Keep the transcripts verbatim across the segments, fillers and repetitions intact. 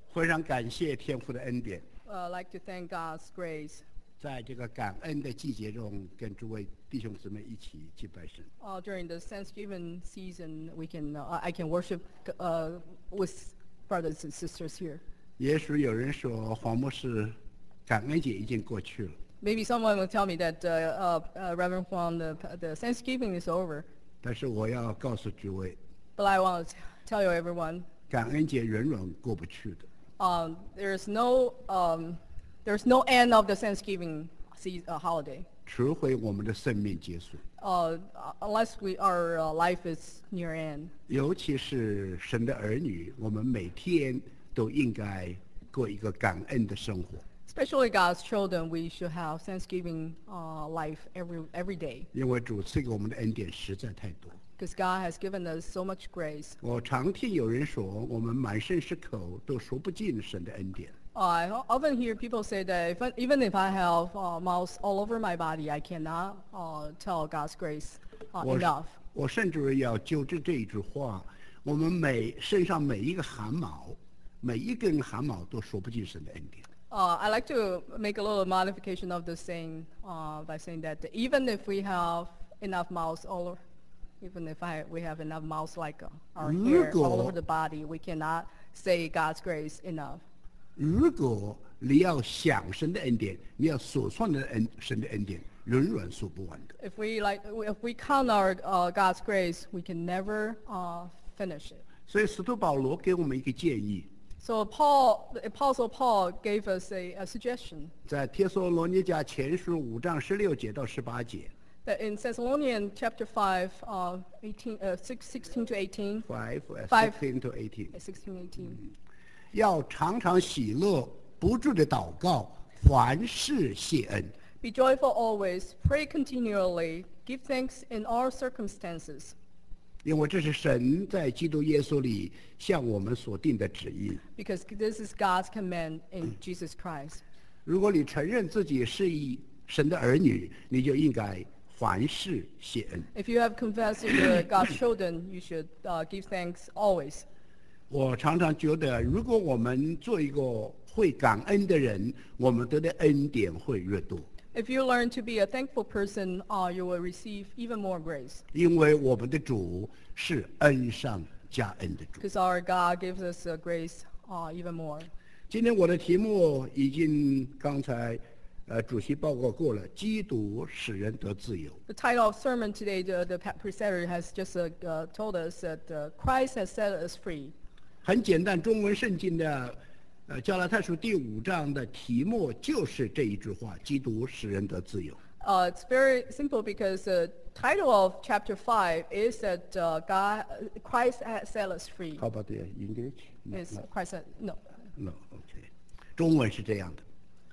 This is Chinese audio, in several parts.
非常感谢天父的恩典， Uh, I'd like to thank God's grace. 在这个感恩的季节中，跟诸位弟兄姊妹一起敬拜神。 Uh, during the Thanksgiving season, we can uh, I can worship uh, with brothers and sisters here. 也许有人说黄牧师，感恩节已经过去了， Maybe someone will tell me that uh, uh, uh, Reverend Huang, the, the Thanksgiving is over. 但是我要告诉诸位， But I want to tell you, everyone, 感恩节永远过不去的。 um, there's no um, there's no end of the Thanksgiving season, uh, holiday, 除非我们的生命结束， uh, unless we our uh, life is near end. 尤其是神的儿女，我们每天都应该过一个感恩的生活， Especially God's children, we should have Thanksgiving uh, life every every day, 因为主赐给我们的恩典实在太多。 because God has given us so much grace. 我常听有人说，我们满身是口都说不尽神的恩典。 Uh, I often hear people say that if, I- even if I have uh, mouths all over my body, I cannot uh, tell God's grace uh, 我 enough. 我甚至要纠正这一句话：我们每身上每一个汗毛，每一根汗毛都说不尽神的恩典。 Uh, I like to make a little modification of the saying uh, by saying that even if we have enough mouths all over, even if I, we have enough mouths like uh, our hair all over the body, we cannot say God's grace enough. 如果你要想神的恩典，你要所算的恩神的恩典，永远数不完的。 If we like, if we count our uh, God's grace, we can never uh, finish it. 所以使徒保罗给我们一个建议， So Paul, the Apostle Paul, gave us a, a suggestion 在帖撒罗尼迦前书五章十六节到十八节 that in Thessalonians chapter five, uh, eighteen, uh, six, sixteen to eighteen, ，five Five sixteen to eighteen， sixteen, eighteen. 要常常喜乐，不住的祷告，凡事谢恩。 Be joyful always, pray continually, give thanks in all circumstances, 因为这是神在基督耶稣里向我们所定的旨意。 because this is God's command in Jesus Christ. 如果你承认自己是一神的儿女，你就应该凡事谢恩。 If you have confessed that you're God's children, you should uh, give thanks always. 我常常觉得，如果我们做一个会感恩的人，我们得的恩典会越多， If you learn to be a thankful person, uh, you will receive even more grace. 因为我们的主是恩上加恩的主。 Because our God gives us uh, grace uh, even more. 今天我的题目已经刚才呃主席报告过了，基督使人得自由。 The title of sermon today, the, the pa- presenter has just uh, uh, told us that uh, Christ has set us free. 很简单，中文圣经的呃加拉太书第五章的题目就是这一句话：基督使人得自由。 Uh, it's very simple because the title of chapter five is that uh, God, Christ has set us free. How about the English? No, Is no, Christ said, no. no, OK。中文是这样的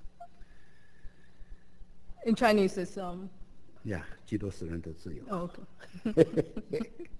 In Chinese, it's um. 呀，基督使人得自由。 Oh, okay.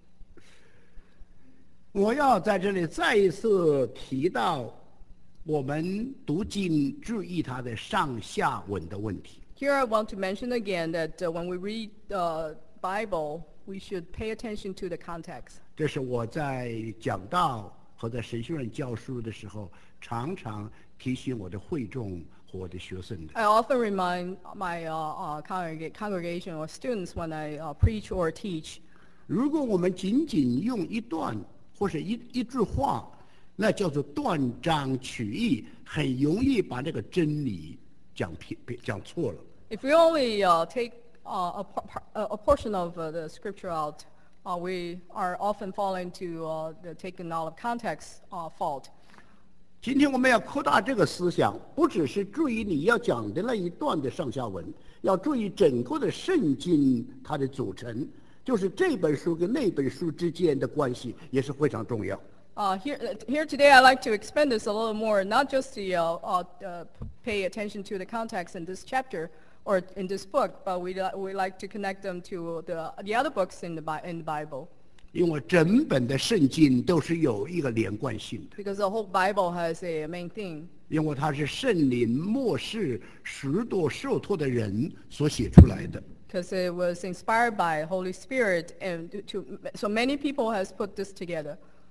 我要在这里再一次提到我们读经注意它的上下文的问题。 Here I want to mention again that uh, when we read the Bible, we should pay attention to the context. 这是我在讲道和在神学院教书的时候，常常提醒我的会众和我的学生的。 I often remind my uh, uh, congreg- congregation or students when I uh, preach or teach. 如果我们仅仅用一段或者一一句话，那叫做断章取义，很容易把这个真理讲偏讲错了。 If we only uh, take uh, a, par- a portion of uh, the scripture out, uh, we are often fall into uh, the taking out of context uh, fault. 今天我们要扩大这个思想，不只是注意你要讲的那一段的上下文，要注意整个的圣经它的组成，就是这本书跟那本书之间的关系也是非常重要。 Uh, here, uh, here today, I'd like to expand this a little more, not just to uh, uh, uh, pay attention to the context in this chapter or in this book, but we uh, we like to connect them to the the other books in the Bi- in the Bible, 因为整本的圣经都是有一个连贯性的， because the whole Bible has a main theme. 因为它是圣灵末世许多受托的人所写出来的。 Because it was inspired by Holy Spirit, and to, to so many people has put this together.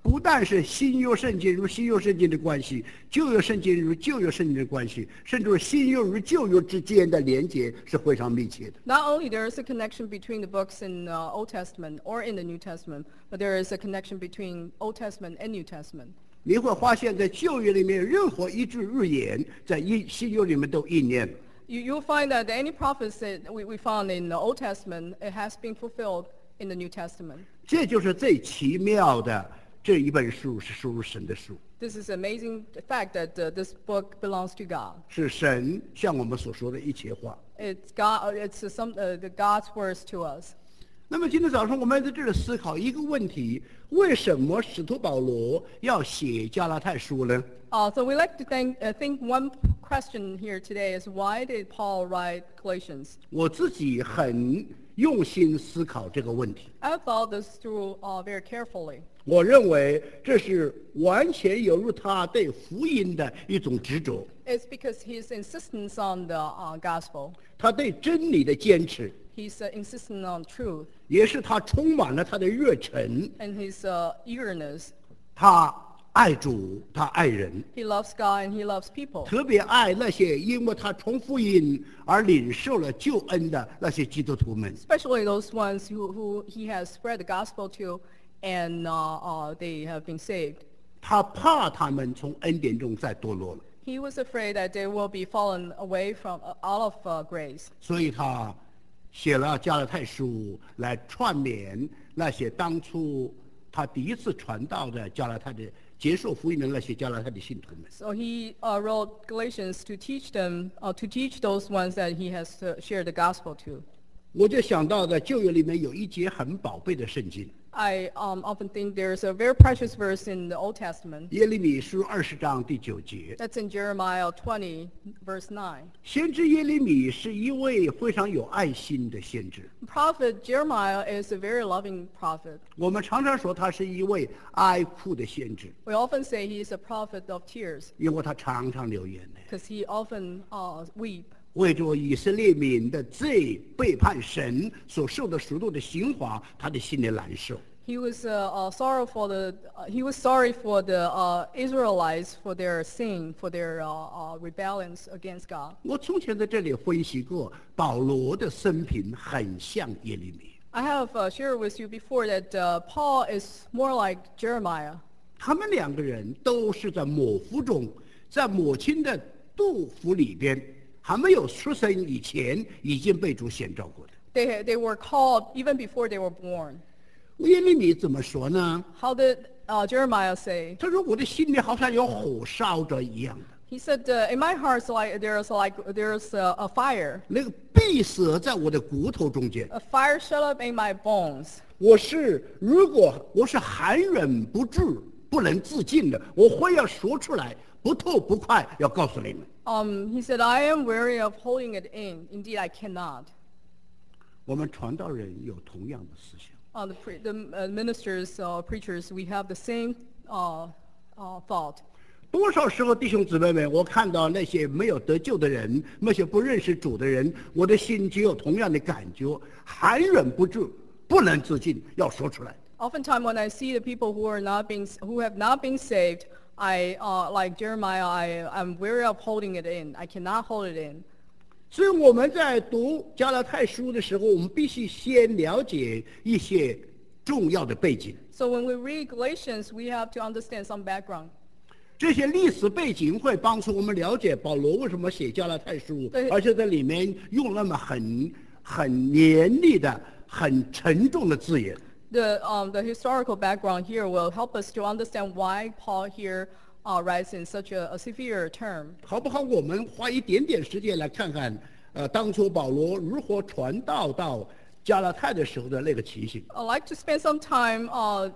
不但是新约圣经如新约圣经的关系，旧约圣经如旧约圣经的关系，甚至是新约与旧约之间的连结是非常密切的。 Not only there is a connection between the books in the Old Testament or in the New Testament, but there is a connection between Old Testament and New Testament. 你会发现在旧约里面任何一句预言在新约里面都应验了。 You, you'll find that any prophecy that we, we found in the Old Testament, it has been fulfilled in the New Testament. 这就是最奇妙的，这一本书是属于神的书。 This is amazing fact that uh, this book belongs to God. 是神向我们所说的一切话。 It's God. It's uh, some uh, the God's words to us. 那么今天早上我们在这里思考一个问题：为什么使徒保罗要写加拉太书呢？ Uh, so we like to think, uh, think one question here today is why did Paul write Galatians? 我自己很用心思考这个问题。 I thought this through uh, very carefully. 我认为这是完全有入他对福音的一种执着， It's because his insistence on the uh, gospel. 他对真理的坚持， He's uh, insistent on truth 也是他充满了他的热忱。 and his uh, eagerness. 他爱主，他爱人， He loves God and he loves people, 特别爱那些因为他从福音而领受了救恩的那些基督徒们。 especially those ones who, who he has spread the gospel to and uh, uh, they have been saved. 他怕他们从恩典中再堕落了， He was afraid that they will be fallen away from uh, out of uh, grace. 所以他写了加拉太书来串联那些当初他第一次传道的加拉太的接受福音的那些加拉太的信徒们。 So he uh, wrote Galatians to teach them, uh, to teach those ones that he has uh, shared the gospel to. 我就想到在旧约里面有一节很宝贝的圣经， I um, often think there's a very precious verse in the Old Testament. 耶利米书二十章第九节。 That's in Jeremiah twenty, verse nine. 先知耶利米是一位非常有爱心的先知， Prophet Jeremiah is a very loving prophet. 我们常常说他是一位哀哭的先知， We often say he's a prophet of tears 因为他常常流眼泪， because he often uh, weep. 为着以色列民的罪背叛神所受的赎罪的刑罚，他的心里难受。 He was uh, uh, sorrow for the. Uh, he was sorry for the uh, Israelites for their sin, for their uh, uh, rebellions against God. 我从前在这里分析过，保罗的生平很像耶利米， I have uh, shared with you before that uh, Paul is more like Jeremiah. 他们两个人都是在母腹中，在母亲的肚腹里边，还没有出生以前已经被主显召过的。 They they were called even before they were born. 耶利米怎么说呢？ How did uh, Jeremiah say? 他说：“我的心里好像有火烧着一样的， He said, uh, "In my heart, like there's like there's a, a fire, 那个闭塞在我的骨头中间。 a fire shut up in my bones. 我是如果我是含忍不住、不能自禁的，我会要说出来，不痛不快，要告诉你们。 Um, he said, I am weary of holding it in. Indeed, I cannot." 我们传道人有同样的思想。 Uh, the pre- the uh, ministers, uh, preachers, we have the same uh, uh, thought. 多少时候，弟兄姊妹们，我看到那些没有得救的人，那些不认识主的人，我的心就有同样的感觉，含忍不住，不能自禁，要说出来。 Oftentimes, when I see the people who are not being, who have not been saved, I, uh, like Jeremiah, I, I'm weary of holding it in. I cannot hold it in. 所以我们在读加拉太书的时候，我们必须先了解一些重要的背景。 So when we read Galatians, we have to understand some background. 这些历史背景会帮助我们了解保罗为什么写加拉太书， 对而且在里面用那么很很严厉的、很沉重的字眼。 The, um, the historical background here will help us to understand why Paul here uh, writes in such a, a severe term. 好不好？我们花一点点时间来看看，呃，当初保罗如何传道到加拉太的时候的那个情形。 I'd like to spend some time uh,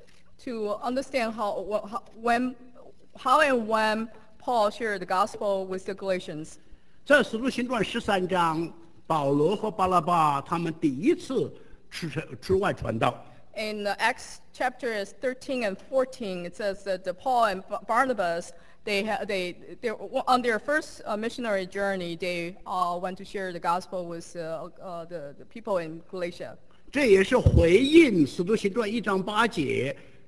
to understand how, wh- how, when, how and when Paul shared the gospel with the Galatians. 在使徒行传十三章，保罗和巴拉巴他们第一次出出外传道。 In uh, Acts chapters thirteen and fourteen, it says that the Paul and Ba- Barnabas, they ha- they they on their first uh, missionary journey, they uh, went to share the gospel with uh, uh, the, the people in Galatia. 这也是回应使徒行传一章八节，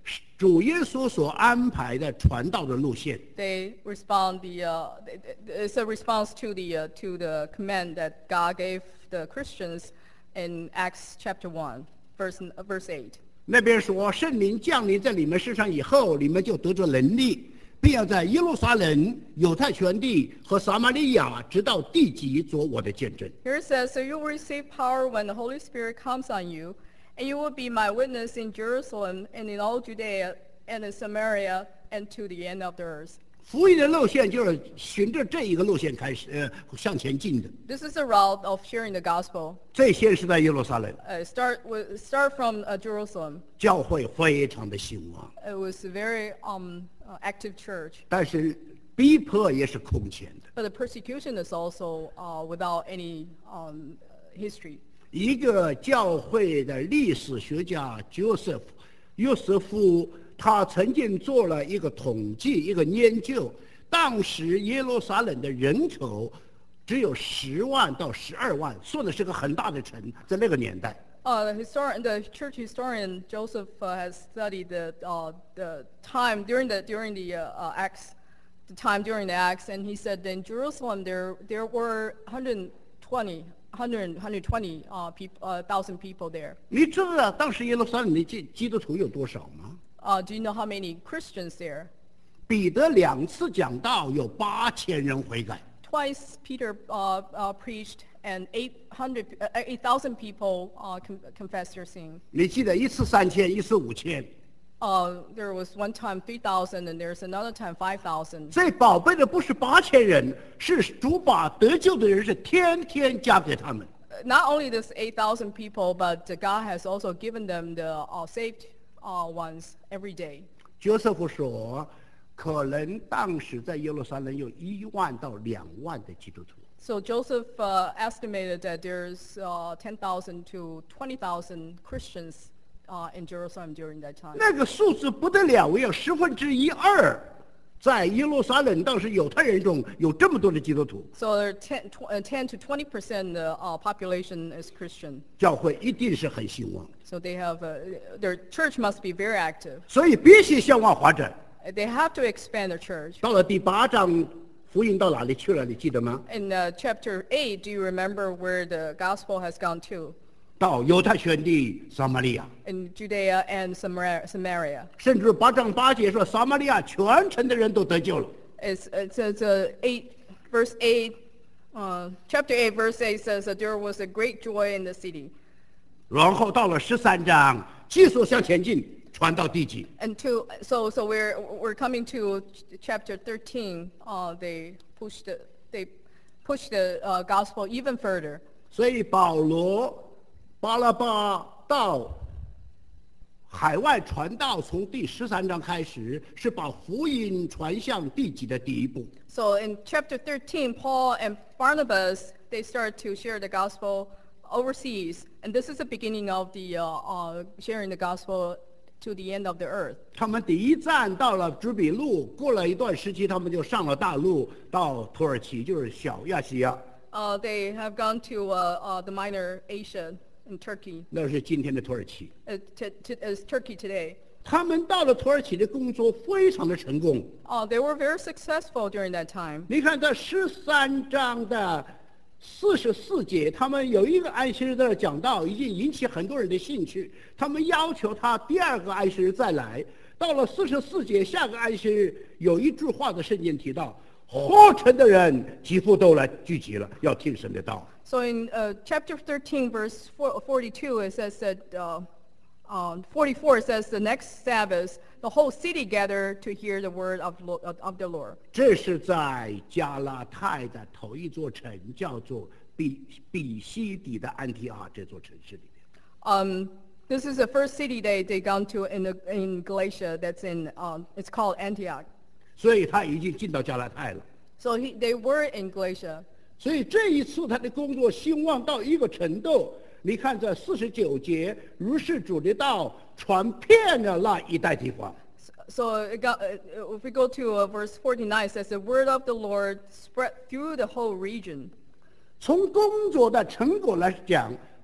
主耶稣所安排的传道的路线。 They respond the uh, it's a response to the uh, to the command that God gave the Christians in Acts chapter one, verse uh, verse eight. 那边说，圣灵降临在你们身上以后，你们就得着能力，并要在耶路撒冷、犹太全地和撒玛利亚，直到地极，做我的见证。 Here it says, so you will receive power when the Holy Spirit comes on you, and you will be my witness in Jerusalem and in all Judea and in Samaria and to the end of the earth. 福音的路线就是循着这一个路线开始，呃，向前进的。 This is the route of sharing the gospel. 最先是在耶路撒冷， Uh, start with, start from uh, Jerusalem. 教会非常的兴旺， It was a very um, uh, active church, 但是逼迫也是空前的。 but the persecution is also uh, without any um, history. 一个教会的历史学家 Joseph 约瑟夫，他曾经做了一个统计，一个研究，当时耶路撒冷的人口只有十万到十二万，算的是个很大的城，在那个年代。 Uh, the, historian, the church historian Joseph uh, has studied the uh, the time during the during the uh, uh, Acts, the time during the Acts, and he said that in Jerusalem there there were one hundred twenty, one hundred, one hundred twenty uh, people, uh, thousand people there. 你知道当时耶路撒冷的基基督徒有多少吗？ Uh, do you know how many Christians there? 彼得两次讲道，有八千人悔改。 Twice Peter uh, uh, preached, and eight hundred, uh, eight thousand people uh, con- confessed their sin. 你记得一次三千，一次五千。 Uh, there was one time three thousand, and there's another time five thousand. 最宝贝的不是八千人，是主把得救的人是天天加给他们。 Not only this eight thousand people, but uh, God has also given them the uh, saved uh, ones every day. 约瑟夫说，可能当时在耶路撒冷有一万到两万的基督徒。 So Joseph uh, estimated that there's uh, ten thousand to twenty thousand Christians uh, in Jerusalem during that time. 那个数字不得了，有十分之一二，在耶路撒冷当时犹太人中有这么多的基督徒， So there ten, tw- uh, ten to twenty percent the uh, population is Christian. 教会一定是很兴旺， So they have uh, their church must be very active. 所以必须向外发展。 They have to expand their church. 到了第八章，福音到哪里去了？你记得吗？ In uh, chapter eight, do you remember where the gospel has gone to? 到犹太全地撒玛利亚， In Judea and Samar- Samaria. 甚至八章八节说，撒玛利亚全城的人都得救了。 It's, it says uh, eight, verse eight, uh, chapter eight, verse eight says that there was a great joy in the city. 然后到了十三章，继续向前进，传到地极。 And to, so, so we're, we're coming to ch- chapter thirteen. Uh, they pushed the, they pushed the uh, gospel even further. 所以保罗、巴拉巴到海外传道，从第十三章开始，是把福音传向地极的第一步。 So in chapter thirteen, Paul and Barnabas, they start to share the gospel overseas. And this is the beginning of the uh, uh, sharing the gospel to the end of the earth. 他们第一站到了朱比路，过了一段时期，他们就上了大陆，到土耳其，就是小亚细亚， Uh, they have gone to uh, uh, the minor Asia in Turkey. 那是今天的土耳其。 Uh, to, to, is Turkey today. 他们到了土耳其的工作非常的成功。 Uh, they were very successful during that time. 你看这十三章的四十四节，他们有一个安息日的讲道，已经引起很多人的兴趣。他们要求他第二个安息日再来。到了四十四节，下个安息日有一句话的圣经提到，合成的人几乎都来聚集了，要听神的道。 So in uh, chapter thirteen, verse four, forty-two, it says that, uh, um, forty-four, it says the next Sabbath, the whole city gathered to hear the word of, Lo- of of the Lord. 这是在加拉太的头一座城，叫做比比西底的安提阿这座城市里面。 Um, this is the first city they, they gone to in, the, in Galatia that's in, um, it's called Antioch. 所以他已经进到加拉太了。 So he, they were in Galatia. 所以这一次他的工作兴旺到一个程度，你看这四十九节，如是主的道传遍了那一带地方。 So it got, uh, if we go to uh, verse forty-nine, it says the word of the Lord spread through the whole region. 从工作的成果来讲，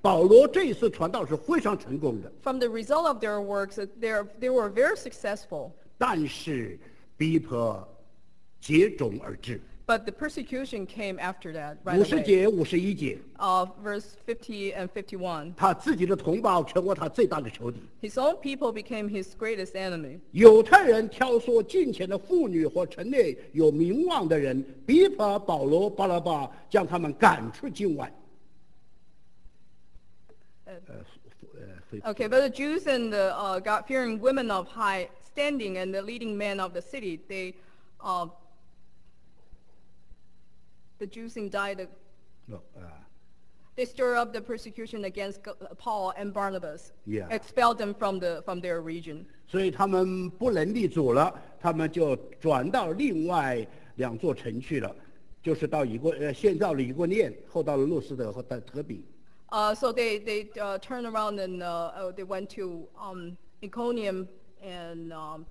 保罗这一次传道是非常成功的， From the result of their works, uh, they're- they were very successful. 但是逼迫接踵而至。 But the persecution came after that, right 五十 away. 节、五十一节， Uh, verse fifty and fifty-one. 他自己的同胞成为他最大的仇敌。 His own people became his greatest enemy. 犹太人挑唆近前的妇女和城内有名望的人，逼迫保罗、巴拉巴，将他们赶出境外。 Uh, 呃，呃，非 Okay, but the Jews and the uh, God-fearing women of high standing and the leading men of the city, they, uh, the Jews indited, 哦啊 they stir up the persecution against G- Paul and Barnabas, Yeah. expelled them from the from their region. 所以他们不能立足了，他们就转到另外两座城去了，就是到以过呃，先到了以过念，后到了路斯德和特特比。 Uh, so they they uh, turned around and uh, uh, they went to um, Iconium and um,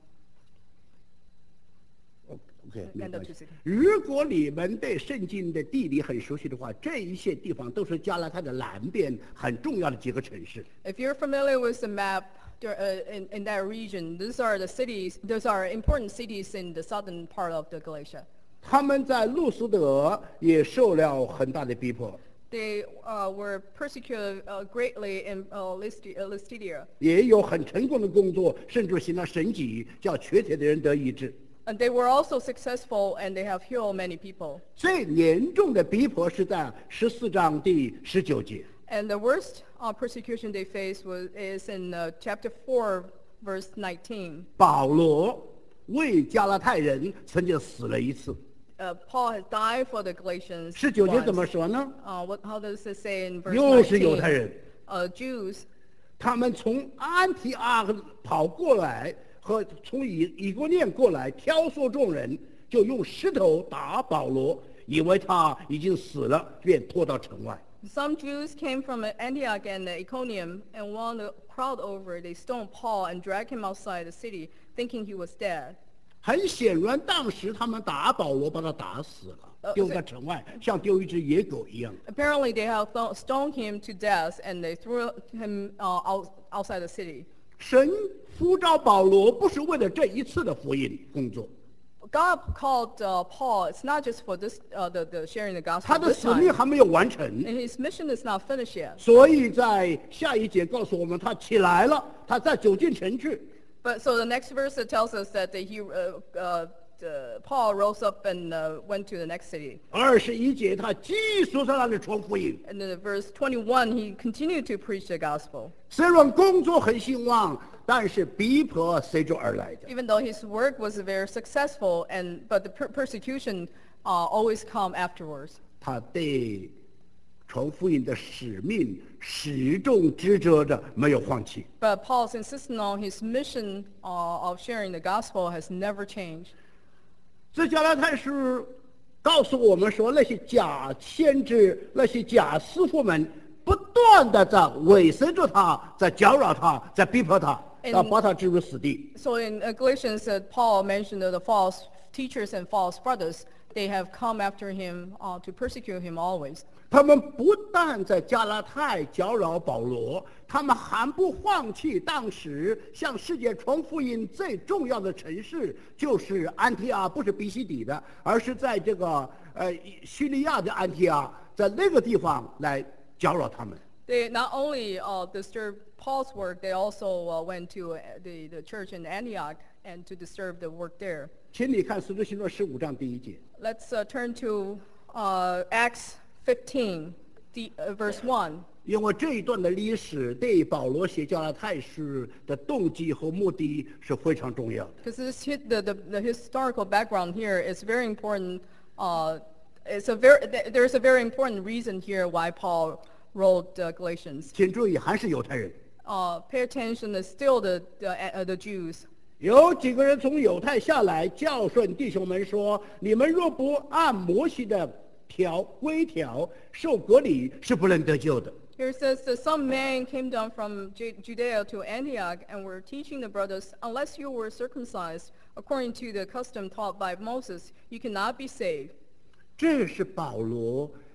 OK， 没 and 关 the 系 two cities. 如果你们对圣经的地理很熟悉的话，这一些地方都是加拉太的南边很重要的几个城市。 If you're familiar with the map there, uh, in, in that region, these are the cities, those are important cities in the southern part of the Galatia. 他们在路斯德也受了很大的逼迫， They uh, were persecuted uh, greatly in uh, Lysti- uh, Lystidia, 也有很成功的工作，甚至行了神迹，叫瘸腿的人得医治。 and they were also successful and they have healed many people. 最严重的逼迫是在十四章第十九节。 And the worst uh, persecution they faced was, is in uh, chapter four, verse nineteen. 保罗为加拉太人曾经死了一次。 Uh, Paul has died for the Galatians. 十九节怎么 once. 说呢？ Uh, what, how does it say in verse 又是犹 nineteen? 太人， Uh, Jews, 他们从安提阿跑过来，和从以以哥念过来，挑唆众人，就用石头打保罗，以为他已经死了，便拖到城外。 some Jews came from Antioch and Iconium and won the crowd over. They stoned Paul and dragged him outside the city, thinking he was dead. 很显然，当时他们打保罗，把他打死了， 呃丢在城外，像丢一只野狗一样。 Apparently, they have th- stoned him to death and they threw him uh, out, outside the city. 神呼召保罗，不是为了这一次的福音工作， God called uh, Paul. It's not just for this, uh, the, the sharing the 他 gospel 的 this 使命 time. 还没有完成。 And his mission is not finished yet. 所以在下一节告诉我们，他起来了，他再走进城去。 But so the next verse it tells us that the, he, uh, uh, the, Paul rose up and uh, went to the next city. 二十一节，他继续在那里传福音。 And then verse twenty-one, he continued to preach the gospel. 虽然工作很兴旺，但是逼迫随之而来的。 Even though his work was very successful, and but the per- persecution uh, always come afterwards. 他对传福音的使命始终执着着，没有放弃。 But Paul's insisting on his mission uh, of sharing the gospel has never changed. 这加拉太书告诉我们说，那些假先知、那些假师傅们，不断的在尾随着他，在搅扰他，在逼迫他， And- 要把他置入死地。 So in uh, Galatians, uh, Paul mentioned that the false teachers and false brothers, they have come after him uh, to persecute him always. 他们不但在加拉太搅扰保罗，他们还不放弃当时向世界传福音最重要的城市，就是安提阿，不是比西底的，而是在这个呃叙利亚的安提阿，在那个地方来搅扰他们。 They not only uh, disturbed Paul's work, they also uh, went to uh, the, the church in Antioch and to disturb the work there. 请你看《使徒行传》十五章第一节。 Let's uh, turn to uh, Acts fifteen, the, uh, verse one. 因为这一段的历史对保罗写加拉太书的动机和目的是非常重要的。 Because this hit, the, the, the historical background here is very important. Uh, it's a very, th- there's a very important reason here why Paul wrote uh, Galatians. 请注意，还是犹太人。 Uh, pay attention, it's still the, the, uh, the Jews. 有几个人从犹太下来，教训弟兄们说：“你们若不按摩西的条规条受割礼，是不能得救的。” Here it says that some men came down from Ju- Judea to Antioch and were teaching the brothers, unless you were circumcised according to the custom taught by Moses, you cannot be saved. 这是保罗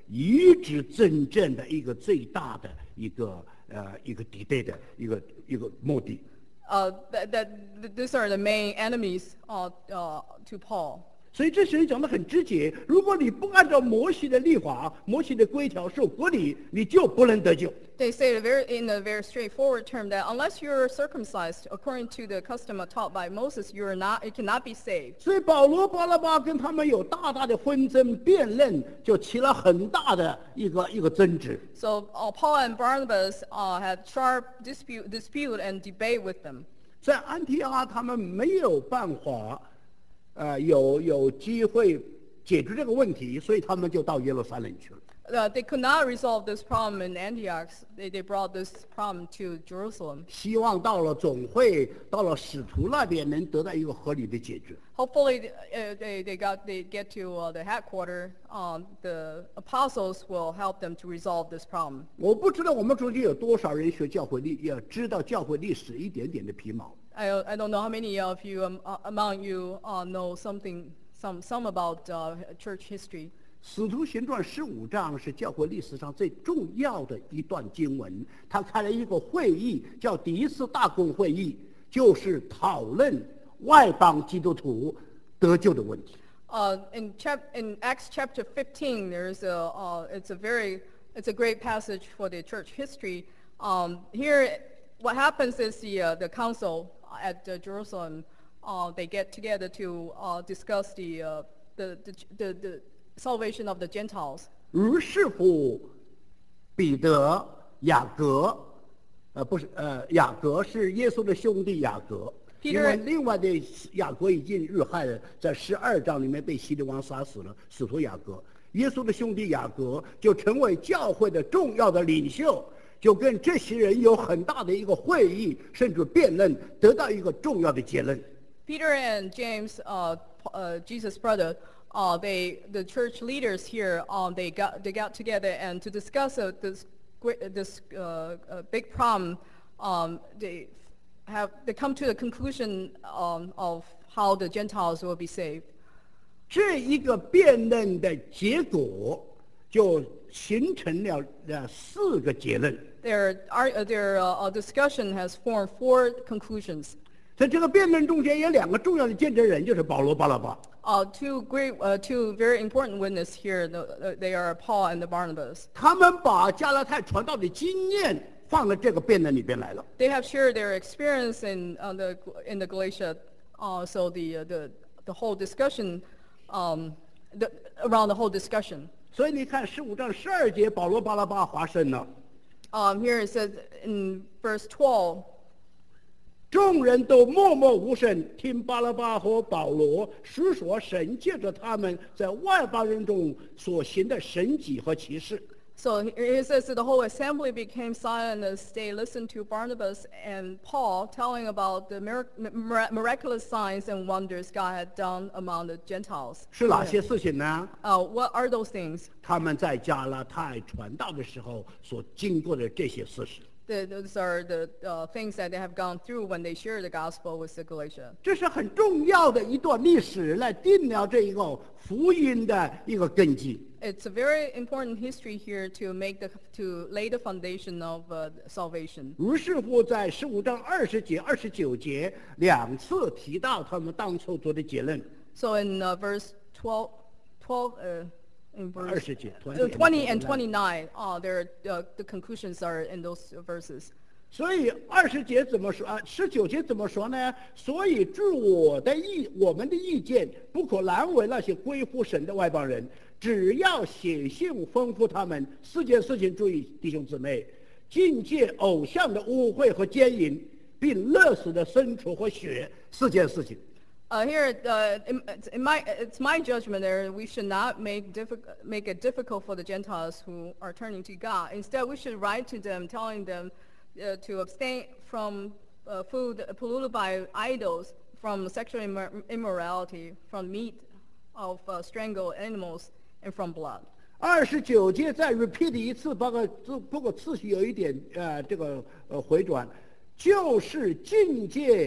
一直真正的一个最大的一个呃一个敌对的一个一个目的。 Uh, that, that these are the main enemies uh, uh, to Paul. 所以这神讲得很直接，如果你不按照摩西的律法、摩西的规条受割礼，你就不能得救。 They say it very, in a very straightforward term that unless you're circumcised according to the custom taught by Moses, you are not, you cannot be saved. 所以保罗、巴拉巴跟他们有大大的纷争辩论，就起了很大的一个一个争执。 So uh, Paul and Barnabas uh, had sharp dispute, dispute and debate with them. 在安提阿，他们没有办法。呃，有有机会解决这个问题，所以他们就到耶路撒冷去了。 Uh, they could not resolve this problem in Antioch. They, they brought this problem to Jerusalem. 希望到了总会，到了使徒那边能得到一个合理的解决。 Hopefully, uh, they they got they get to uh, the headquarters. Um, the apostles will help them to resolve this problem. 我不知道我们中间有多少人学教会历，要知道教会历史一点点的皮毛。 I I don't know how many of you um, uh, among you uh, know something some some about uh, church history. 使徒行传十五章是教会历史上最重要的一段经文。他开了一个会议，叫第一次大公会议，就是讨论外邦基督徒得救的问题。 Uh, in chap in Acts chapter fifteen, there's a uh, it's a very it's a great passage for the church history. Um, here, what happens is the uh, the council at uh, Jerusalem, uh, they get together to uh, discuss the, uh, the, the, the, the salvation of the Gentiles. 于是乎，彼得、雅各，呃，不是，呃，雅各是耶稣的兄弟雅各。因为另外的雅各已经遇害了，在十二章里面被希律王杀死了。使徒雅各，耶稣的兄弟雅各就成为教会的重要的领袖。就跟这些人有很大的一个会议，甚至辩论，得到一个重要的结论。 Peter and James, uh, uh, Jesus' brother, uh, they the church leaders here, um, they got they got together and to discuss uh, this great, this uh, uh, big problem. Um, they have they come to the conclusion um, of how the Gentiles will be saved. 这一个辩论的结果就形成了呃四个结论。 Their, our, their uh, discussion has formed four conclusions. 在这个辩论中间有两个重要的见证人，就是保罗、巴拉巴。 Uh, two great, uh, two very important witnesses here. The, they are Paul and the Barnabas. 他们把加拉太传道的经验放到这个辩论里边来了。 They have shared their experience in uh, the in the Galatia. Uh, so the uh, the the whole discussion, um, the, around the whole discussion. 所以你看十五章十二节，保罗、巴拉巴发声了。 Um, here it says in verse twelve. 众人都默默无声，听巴拉巴和保罗述说神借着他们在外邦人中所行的神迹和奇事。 So here it says that the whole assembly became silent as they listened to Barnabas and Paul telling about the mirac miraculous signs and wonders God had done among the Gentiles. 是哪些事情呢？ Uh, what are those things? 他们在加拉太传道的时候所经过的这些事实。 The, those are the uh, things that they have gone through when they share the gospel with the Galatia. 这是很重要的一段历史，来定了这一个福音的一个根基。 It's a very important history here to make the to lay the foundation of uh, salvation. 于是乎，在十五章二十节、二十九节两次提到他们当初做的结论。 So in uh, verse twelve, twelve. Uh, In verse, 二十节 uh, twenty and twenty-nine, uh, there, uh, the conclusions are in those verses. 所以二十节怎么说啊？十九节怎么说呢？所以据我的意，我们的意见，不可难为那些归附神的外邦人，只要写信吩咐他们四件事情。注意，弟兄姊妹，禁戒偶像的污秽和奸淫，并勒死的牲畜和血，四件事情。 Uh, here, uh, in, in my, it's my judgment there, we should not make, make it difficult for the Gentiles who are turning to God. Instead, we should write to them, telling them uh, to abstain from uh, food polluted by idols, from sexual immor immorality, from meat of uh, strangled animals, and from blood. 二十九节再 repeat 一次，不过不过次序有一点呃这个呃回转，就是禁戒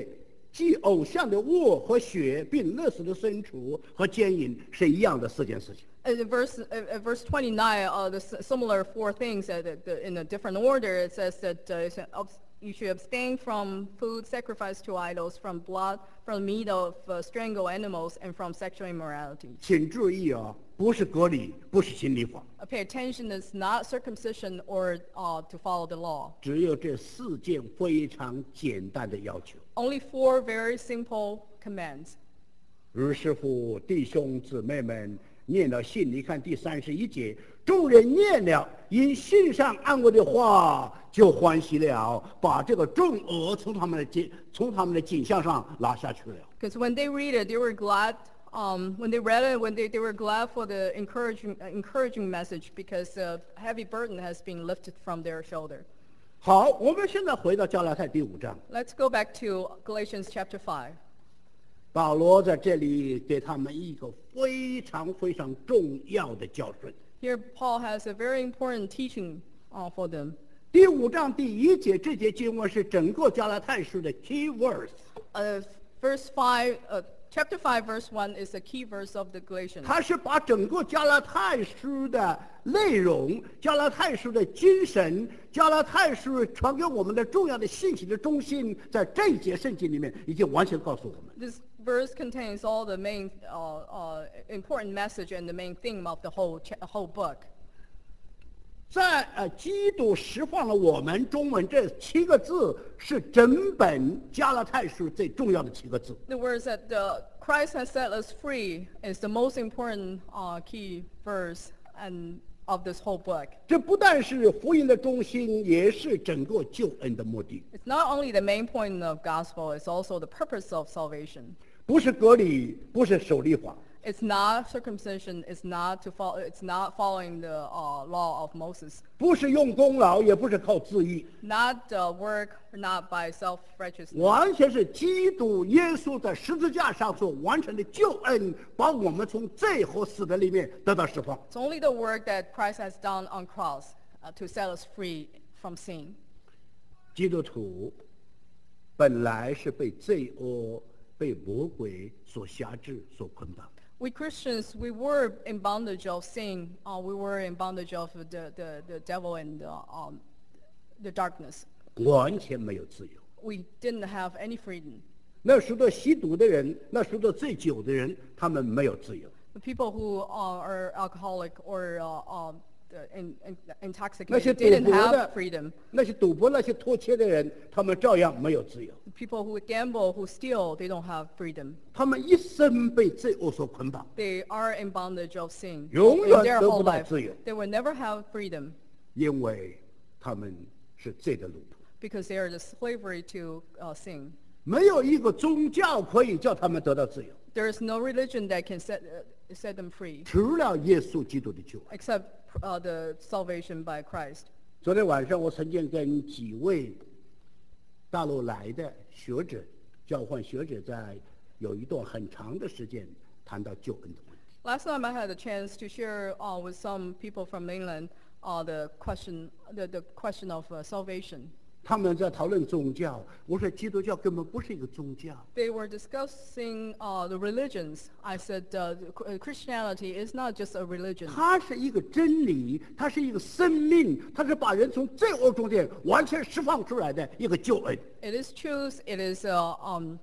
祭偶像的物和血，并勒死的牲畜和奸淫是一样的四件事情。 And in verse, uh, verse twenty-nine, uh, the similar four things uh, the, the, in a different order, it says that uh, it's an, you should abstain from food sacrificed to idols, from blood, from meat of uh, strangled animals, and from sexual immorality. 请注意啊，不是割礼，不是心理法， Uh, pay attention, it's not circumcision or uh, to follow the law. 只有这四件非常简单的要求。 Only four very simple commands. 于是乎，弟兄姊妹们，念了信，你看第三十一节，众人念了，因信上安慰的话，就欢喜了，把这个重额从他们的颈从他们的颈项上拿下去了。 Because when they read it, they were glad. Um, when they read it, when they, they were glad for the encouraging, uh, encouraging message because a heavy burden has been lifted from their shoulder. 好，我们现在回到加拉太第五章， Let's go back to Galatians chapter five. 保罗在这里给他们一个非常非常重要的教训。 Here Paul has a very important teaching uh, for them. 第五章第一节这节经文是整个加拉太书的 key verse。 Uh, verse five, uh, chapter five, verse one is the key verse of the Galatians. 他是把整个加拉太书的内容、加拉太书的精神、加拉太书传给我们的重要的信息的中心，在这一节圣经里面已经完全告诉我们。 This verse contains all the main uh, uh, important message and the main theme of the whole cha- whole book. 在呃，基督释放了我们，中文这七个字是整本加拉太书最重要的七个字。 The words that the Christ has set us free is the most important uh, key verse and of this whole book. 这不但是福音的中心，也是整个救恩的目的。 It's not only the main point of gospel, it's also the purpose of salvation. 不是割礼，不是守律法， It's not circumcision, it's not to follow, it's not following the uh, law of Moses. 不是用功劳，也不是靠自义， Not uh, work, not by self-righteousness. 完全是基督耶稣在十字架上所完成的救恩，把我们从罪和死的里面得到释放。 It's only the work that Christ has done on cross uh, to set us free from sin. 基督徒本来是被罪恶、被魔鬼所辖制、所捆绑。 We Christians, we were in bondage of sin. Uh, we were in bondage of the, the, the devil and the, um, the darkness. 完全没有自由。 We didn't have any freedom. 那许多吸毒的人，那许多醉酒的人，他们没有自由。 The people who uh, are alcoholic or uh, um, the in, in, 那 intoxicated 些赌 didn't 博 have 的 freedom. 那些赌博、那些偷窃的人，他们照样没有自由。 The people who gamble, who steal, they don't have freedom. 他们一生被罪恶所捆绑， They are in bondage of sin 永 in 远 their 得 whole 不到 life. 自由， They will never have freedom 因为他们是罪的奴仆。 because they are the slavery to uh, sin. 没有一个宗教可以叫他们得到自由， There is no religion that can set, uh, set them free 除了耶稣基督的救恩。 except uh, the salvation by Christ. 昨天晚上我曾经跟几位大陆来的学者、交换学者，在有一段很长的时间谈到救恩的问题。 Last time I had a chance to share uh, with some people from mainland uh, the question, the, the question of uh, salvation. 他们在讨论宗教，我说基督教根本不是一个宗教， They were discussing uh, the religions. I said uh, Christianity is not just a religion. 它是一个真理，它是一个生命，它是把人从罪恶中间完全释放出来的一个救恩。 It is truth. It is uh, um,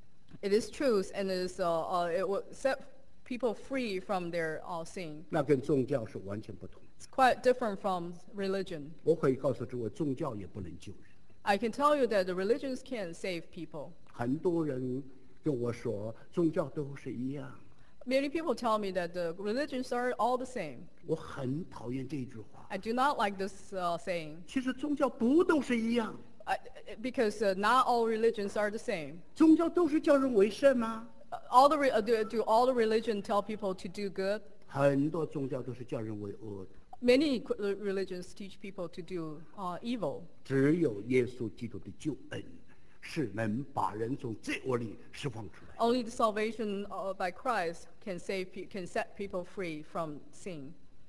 it is truth, and it is uh, uh, it will set people free from their uh, sin. 那跟宗教是完全不同。 It's quite different from religion. 我可以告诉诸位，宗教也不能救人。 I can tell you that the religions can't save people. 很多人跟我说，宗教都是一样， Many people tell me that the religions are all the same. 我很讨厌这句话。 I do not like this uh, saying 其实宗教不都是一样， I, because uh, not all religions are the same. 宗教都是叫人为善吗？ Uh, All the re- uh, do, do all the religion tell people to do good? 很多宗教都是叫人为恶的。 Many qu- uh, religions teach people to do uh, evil. 只有耶稣基督的救恩，是能把人从罪恶里释放出来。 Only the salvation uh, by Christ can save, pe- can set people free from sin.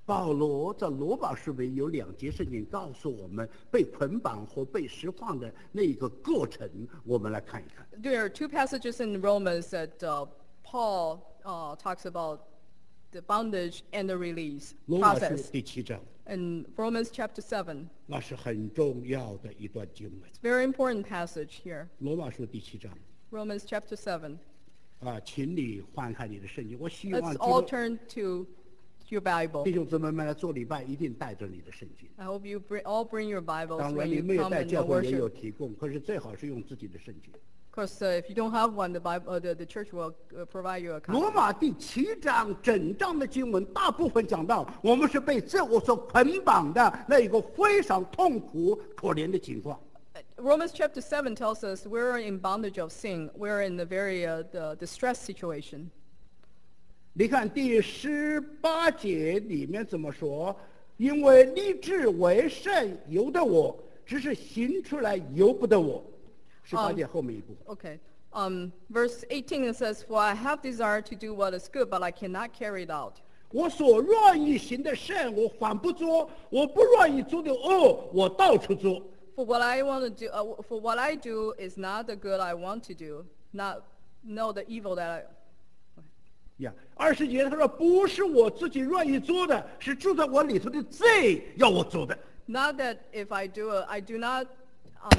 保罗在罗马书里有两节圣经告诉我们被捆绑或被释放的那一个过程，我们来看一看。 There are two passages in Romans that uh, Paul uh, talks about the bondage and the release 罗马书 process. 第七章， In Romans chapter seven, 那是很重要的一段经文。 it's a very important passage here. 罗马书第七章 Romans chapter seven. 啊，请你翻开你的圣经。我希 Let's 望 all 这个 turn to your Bible. 弟兄姊妹们来做礼拜，一定带着你的圣经。 I hope you bring, all bring your Bibles 当 when 然，你 you 没有 come 带 and 教会也有 worship. 提供，可是最好是用自己的圣经。 Because uh, if you don't have one, the Bible, uh, the, the church will uh, provide you a copy. 罗马第七章整章的经文，大部分讲到我们是被自我所捆绑的那一个非常痛苦、可怜的情况。 Romans chapter seven tells us we're in bondage of sin. We're in a very uh, the, distressed situation. 你看第十八节里面怎么说？因为立志为圣由得我，只是行出来由不得我。十八节后面一部分。 Okay. Um, verse eighteen it says, "For I have desire to do what is good, but I cannot carry it out. 我所愿意行的善，我反不做；我不愿意做的恶，我到处做。 For what I want to do, uh, for what I do is not the good I want to do, not no the evil that I." 呀，二十节他说不是我自己愿意做的，是住在我里头的罪要我做的。 Not that if I do it, I do not, um,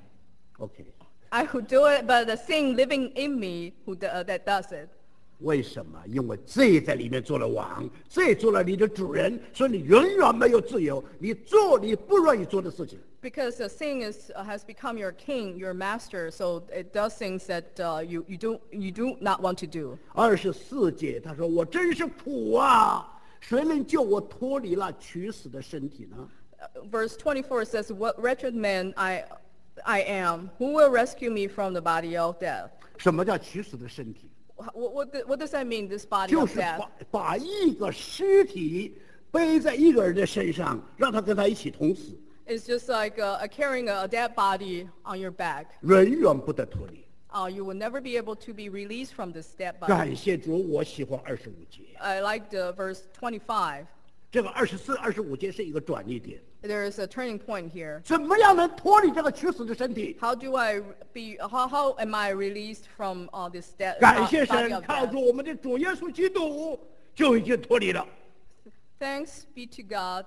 OK， I who do it, but the sin living in me who do, uh, that does it. 为什么？因为罪在里面做了王，罪做了你的主人，所以你永远没有自由，你做你不愿意做的事情。 Because the sin is, uh, has become your king, your master, so it does things that uh, you, you, do, you do not want to do. 二十四节他说我真是苦啊，谁能救我脱离那取死的身体呢？ Uh, verse twenty-four says, "What wretched man I, I am, who will rescue me from the body of death?" 什么叫取死的身体？ What, what, what does that mean, this body 就 of 是 death? 把把一个尸体背在一个人的身上，让他跟他一起同死， It's just like uh, uh, carrying a, a dead body on your back. 永远不得脱离。 Uh, you will never be able to be released from this dead body. 感谢主，我喜欢二十五节。 I like the verse twenty-five. 这个二十四、二十五节是一个转捩点。 There is a turning point here. 怎么样能脱离这个取死的身体？ How do I be, how, how am I released from uh, this dead 感谢 body 神， of 靠 death? 着我们的主耶稣基督就已经脱离了。 Thanks be to God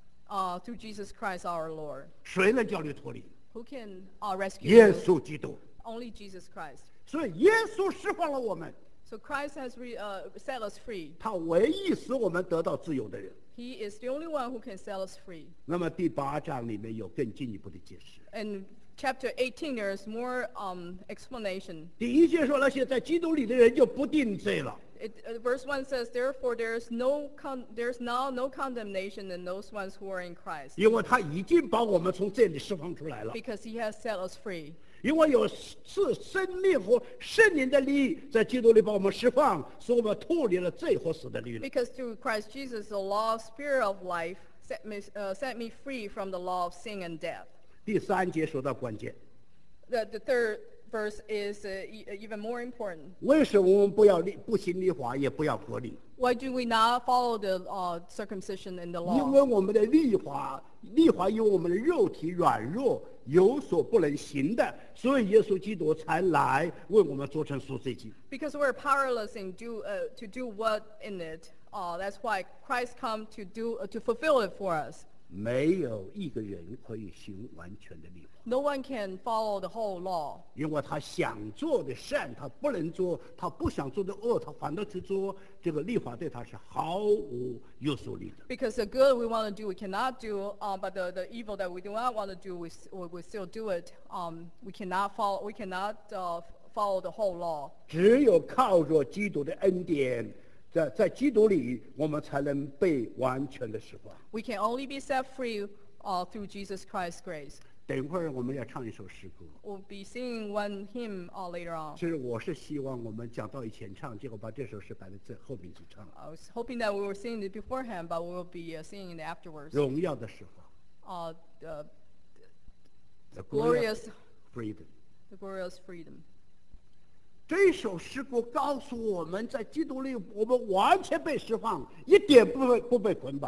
uh, through Jesus Christ our Lord. 谁能叫你脱离？ Who can uh, rescue 耶 you? 稣基督。 Only Jesus Christ. 所以耶稣释放了我们， So Christ has re, uh, set us free. 他唯一使我们得到自由的人。 He is the only one who can set us free. 那么第八章里面有更进一步的解释。 In chapter eighteen, there is more um, explanation. 第一节说那些在基督里的人就不定罪了。 It, uh, verse one says, "Therefore there is no con- there's now no condemnation in those ones who are in Christ, 因为他已经把我们从这里释放出来了， because He has set us free. 因为有赐生命和圣灵的力在基督里把我们释放，使我们脱离了罪和死的律了。 Because through Christ Jesus, the law of spirit of life set me uh, set me free from the law of sin and death." 第三节说到关键， The, the third verse is uh, e- even more important. 为什么我们不要立不行律法，也不要割礼？ Why do we not follow the uh, circumcision in the 因为 law? 我们的律法，律法有我们的肉体软弱，有所不能行的，所以耶稣基督才来为我们做成赎罪祭。 Because we're powerless in do, uh, to do what in it. Uh, that's why Christ come to do uh, to fulfill it for us. 没有一个人可以行完全的律法， No one can follow the whole law. 因为他想做的善他不能做，他不想做的恶他反倒去做，这个律法对他是毫无约束力的。 Because the good we want to do, we cannot do, uh, but the, the evil that we do not want to do, we, s- we, we still do it. Um, we cannot follow, we cannot uh, follow the whole law. 只有靠着基督的恩典，在在基督里，我们才能被完全的释放。 We can only be set free uh, through Jesus Christ's grace. 等会儿我们要唱一首诗歌。 We'll be singing one hymn uh, later on. 其实我是希望我们讲到以前唱，结果把这首诗摆在最后面去唱。 I was hoping that we were singing it beforehand, but we will be uh, singing it afterwards. 荣耀的时候 Uh, the, ，The glorious, Freedom。 the glorious freedom. 这首诗歌告诉我们在基督里，我们完全被释放，一点不被不被捆绑。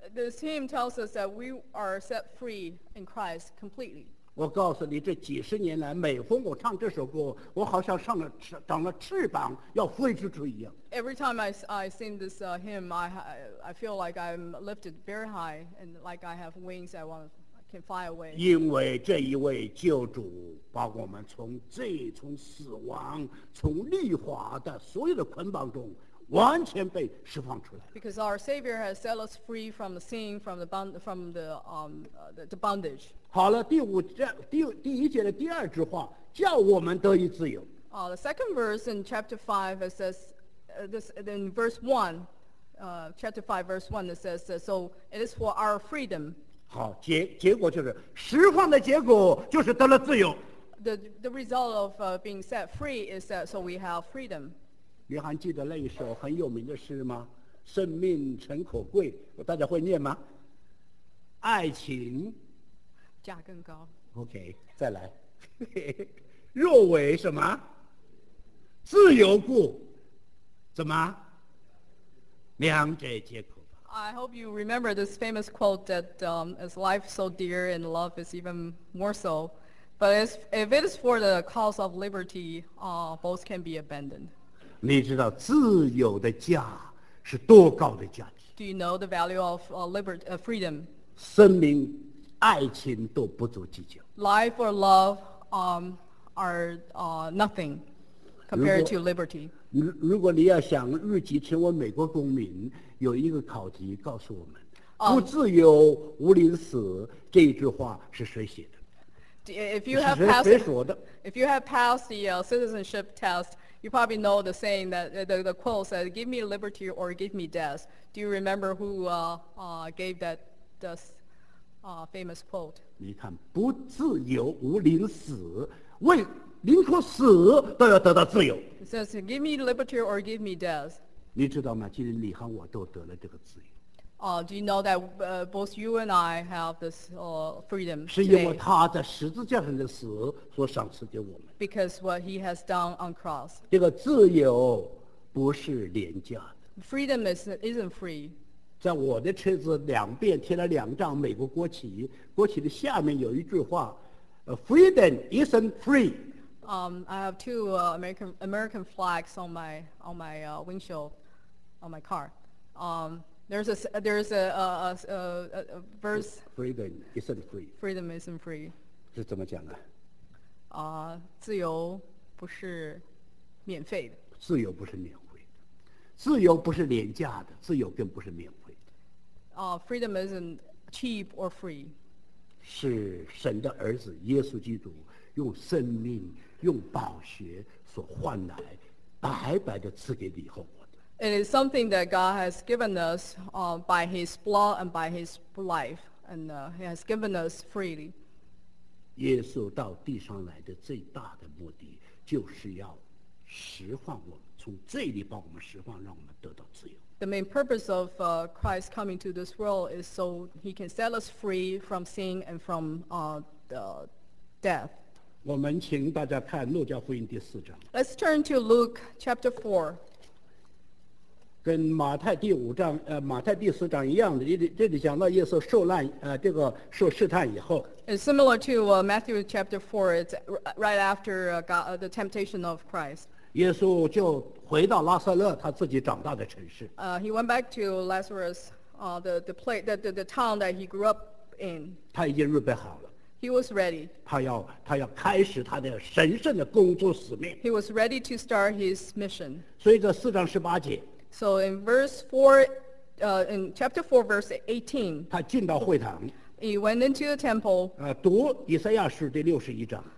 this hymn tells us that we are set free in Christ completely. 我告诉你，这几十年来，每逢我唱这首歌，我好像上了长了翅膀，要飞出去一样。 Every time I, I sing this uh, hymn, I, I feel like I'm lifted very high and like I have wings I want can fly away. 因为这一位救主把我们从罪、从死亡、从律法的所有的捆绑中完全被释放出来。 Because our Savior has set us free from the sin, from the bond, from the um uh, the, the bondage. 好了，第五这第第一节的第二句话，叫我们得以自由。 Uh, the second verse in chapter five it says, uh, this in verse one, uh, chapter five verse one it says, uh, so it is for our freedom. 好，结结果就是释放的结果就是得了自由。 The the result of uh, being set free is that so we have freedom. 你还记得那一首很有名的诗吗？生命诚可贵，大家会念吗？爱情。 价更高。 OK， 再来。若为什么？自由故，怎么？两者皆可。 I hope you remember this famous quote that um, as life is so dear and love is even more so. But as, if it is for the cause of liberty, uh, both can be abandoned. 你知道自由的价是多高的价值？ Do you know the value of uh, liberty, uh, freedom? 生命、爱情都不足计较。 Life or love um, are uh, nothing compared to liberty. 如如果你要想日籍成为美国公民，有一个考题告诉我们： Um, 不自由无宁死。这一句话是谁写的？ If you have 是谁 passed, 谁说的？ if you have passed the uh, citizenship test, you probably know the saying that uh, the, the quote says, "Give me liberty or give me death." Do you remember who uh, uh, gave that this, uh, famous quote? 你看，不自由无宁死，为宁可死都要得到自由。 It says, "Give me liberty or give me death." 你知道吗？今天你和我都得了这个自由， Uh, do you know that uh, both you and I have this uh, freedom 是因为 today 他在十字架上的死所赏赐给我们。 because what He has done on cross? 这个自由不是廉价的。 Freedom is isn't free. 在我的车子两边贴了两张美国国旗，国旗的下面有一句话：呃 ，Freedom isn't free。 Um, I have two uh, American American flags on my on my uh, windshield on my car. Um, there's a s- there's a, a, a, a, a verse. Freedom isn't free Freedom isn't free. 是怎么讲啊？ 啊、自由不是免费的。 自由不是免费的，自由不是廉价的，自由更不是免费的， Uh, freedom isn't cheap or free. 是神的儿子耶稣基督用生命、用宝血所换来，白白的赐给你和我的。 It is something that God has given us uh, by His blood and by His life, and uh, He has given us freely. 耶稣到地上来的最大的目的，就是要释放我们，从罪里把我们释放，让我们得到自由。 The main purpose of uh, Christ coming to this world is so He can set us free from sin and from uh, the death. 我们请大家看路加福音第四章， Let's turn to Luke chapter four. 跟马太第五章、呃马太第四章一样的。这里这里讲到耶稣受难，呃，这个受试探以后， It's similar to uh, Matthew chapter four. It's r- right after uh, God, uh, the temptation of Christ. 耶稣就回到拉撒勒他自己长大的城市。 Uh, he went back to Lazarus, uh, the, the, pla- the, the, the town that he grew up in. 他已经预备好了， He was ready. 他要他要开始他的神圣的工作使命。 He was ready to start his mission. 所以这四章十八节， So in verse four, uh, in chapter four, verse eighteen, 他进到会堂， he went into the temple. 呃，读以赛亚书第六十一章，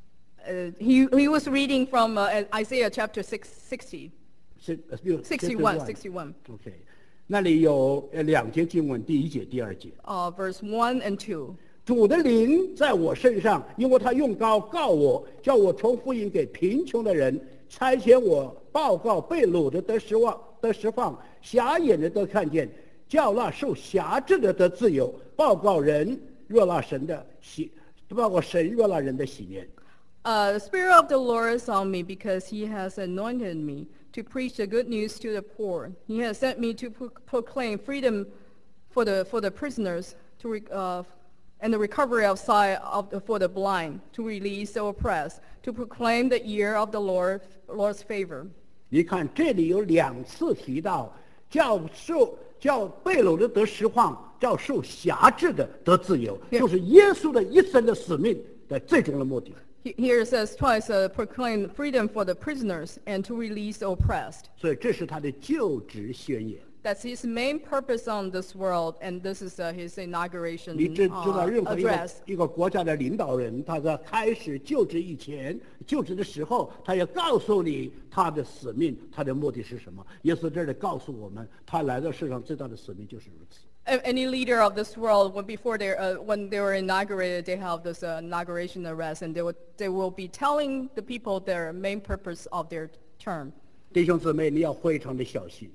Uh, he, he was reading from uh, Isaiah chapter six, sixty, 是呃六 sixty-one, sixty-one, OK，那里有呃两节经文，第一节、第二节。 uh, verse one and two. 主的灵在我身上，因为他用膏告我，叫我传福音给贫穷的人，差遣我报告被掳的得释放，得释放，瞎眼的得看见，叫那受辖制的得自由，报告人若那神的喜，报告神若那人的喜年。 Uh, the Spirit of the Lord is on me because He has anointed me to preach the good news to the poor. He has sent me to pro- proclaim freedom for the for the prisoners to re, uh, and the recovery of sight of the, for the blind, to release the oppressed, to proclaim the year of the Lord Lord's favor. 你看这里有两次提到叫受叫被掳的得释放，叫受辖制的得自由， Yeah. 就是耶稣的一生的使命的最终的目的。 Here it says twice, uh, proclaim freedom for the prisoners and to release the oppressed. 所以这是他的就职宣言。 That's his main purpose on this world, and this is uh, his inauguration 你知知道 uh, 任何一个 address. 一个国家的领导人，他在开始就职以前，就职的时候，他要告诉你他的使命，他的目的是什么。耶稣这里告诉我们，他来到世上最大的使命就是如此。 A- Any leader of this world, when before they uh, when they were inaugurated, they have this uh, inauguration address, and they would they will be telling the people their main purpose of their term. 弟兄姊妹，你要非常的小心。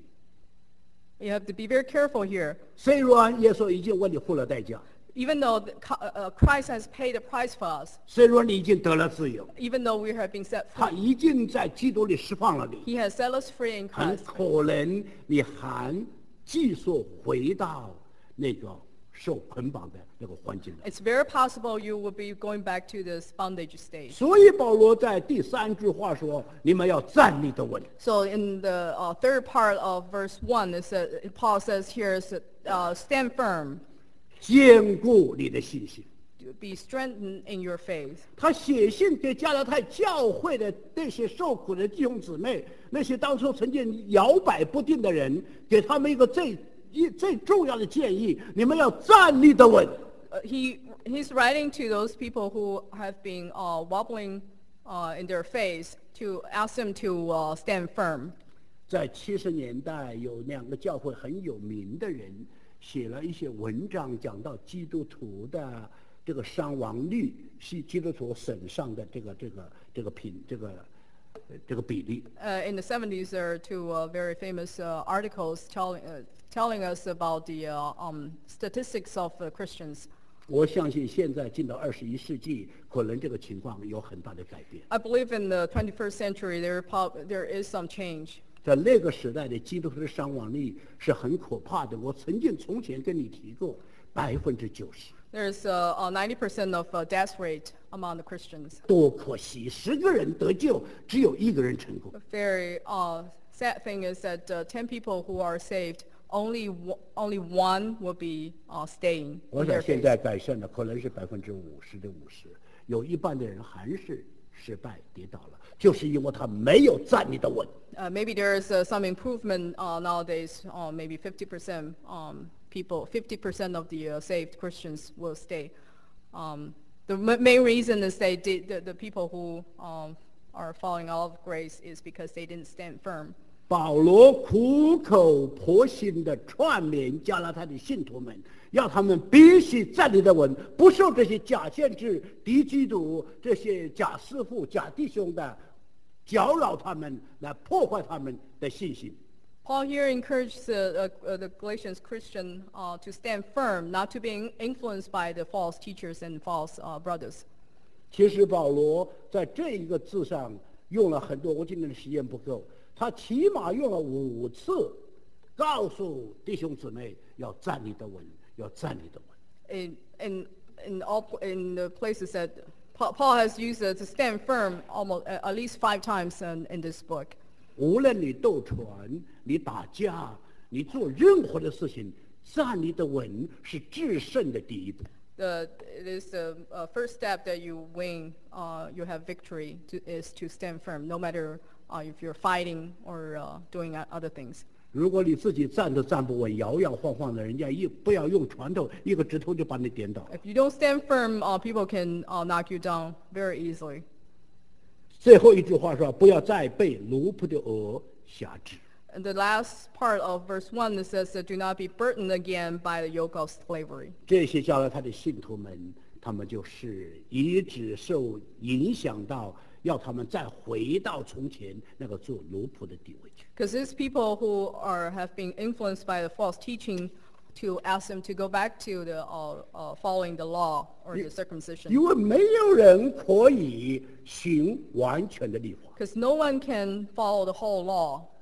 You have to be very careful here. 虽然耶稣已经为你付了代价， Even though the, co- uh, Christ has paid the price for us, 虽然你已经得了自由， even though we have been set 他 free, 已经在基督里释放了你， He has set us free in 很 Christ. 可能你还继续回到那个受捆绑的那个环境里。 It's very possible you will be going back to this bondage stage. 所以保罗在第三句话说：“你们要站立得稳。 So in the uh, third part of verse one, it says, Paul says here, is, uh, stand firm, 坚固你的信心。 to be strengthened in your faith. ” 他写信给加拉太教会的那些受苦的弟兄姊妹，那些当初曾经摇摆不定的人，给他们一个最一最重要的建议：你们要站立得稳。 Uh, he he's writing to those people who have been uh, wobbling uh, in their faith to ask them to uh, stand firm. 在七十年代，有两个教会很有名的人写了一些文章，讲到基督徒的这个伤亡率，是基督徒身上的这个这个这个品这个呃这个比例。 Uh, in the seventies, there are two uh, very famous uh, articles telling uh, telling us about the uh, um, statistics of uh, Christians. 我相信现在进到二十一世纪，可能这个情况有很大的改变。 I believe in the twenty-first century there prob- there is some change. 在那个时代的基督徒的伤亡率是很可怕的。我曾经从前跟你提过，百分之九十。 There's uh, uh, ninety percent of uh, death rate among the Christians. 多可惜，十个人得救，只有一个人成功。 The very uh, sad thing is that uh, ten people who are saved, only w- only one will be uh, staying 我 in 想 their 现 faith. 在改善了，可能是百分之五十的五十，有一半的人还是失败跌倒了，就是因为他没有站立得稳。 Uh, maybe there is uh, some improvement uh, nowadays. Uh, maybe fifty percent um, people, fifty percent of the uh, saved Christians will stay. Um, the m- main reason is they did, the, the people who um, are falling out of grace is because they didn't stand firm. 保罗苦口婆心地串联加拉太的信徒们，要他们必须站立得稳，不受这些假先知、敌基督、这些假师傅、假弟兄的搅扰他们，来破坏他们的信心。 Paul here encourages the, uh, uh, the Galatians Christian uh, to stand firm, not to be in- influenced by the false teachers and false uh, brothers. 其实保罗在这一个字上用了很多，我今天的时间不够，他起码用了五次，告诉弟兄姊妹要站立得稳，要站立得稳。 In, in, in, all, pl- in the places that Paul, Paul has used uh, to stand firm almost uh, at least five times in, in this book. 无论你斗船，你打架，你做任何的事情，站立得稳是制胜的第一步。 The, it is the uh, first step that you win, uh, you have victory, to, is to stand firm, no matter uh, if you're fighting or uh, doing o- other things. 如果你自己站都站不稳，摇摇晃晃的，人家一不要用拳头，一个指头就把你点倒。 If you don't stand firm, uh, people can uh, knock you down very easily. 最后一句话说：不要再被奴仆的軛辖制。 And the last part of verse one, it says that do not be burdened again by the yoke of slavery. 这些加拉太的信徒们，他们就是一直受影响到，要他们再回到从前那个做奴仆的地位去。 Because these people who are have been influenced by the false teaching to ask them to go back to the uh, uh, following the law or the circumcision. 因为没有人可以行完全的律法， Because no one can follow the whole law.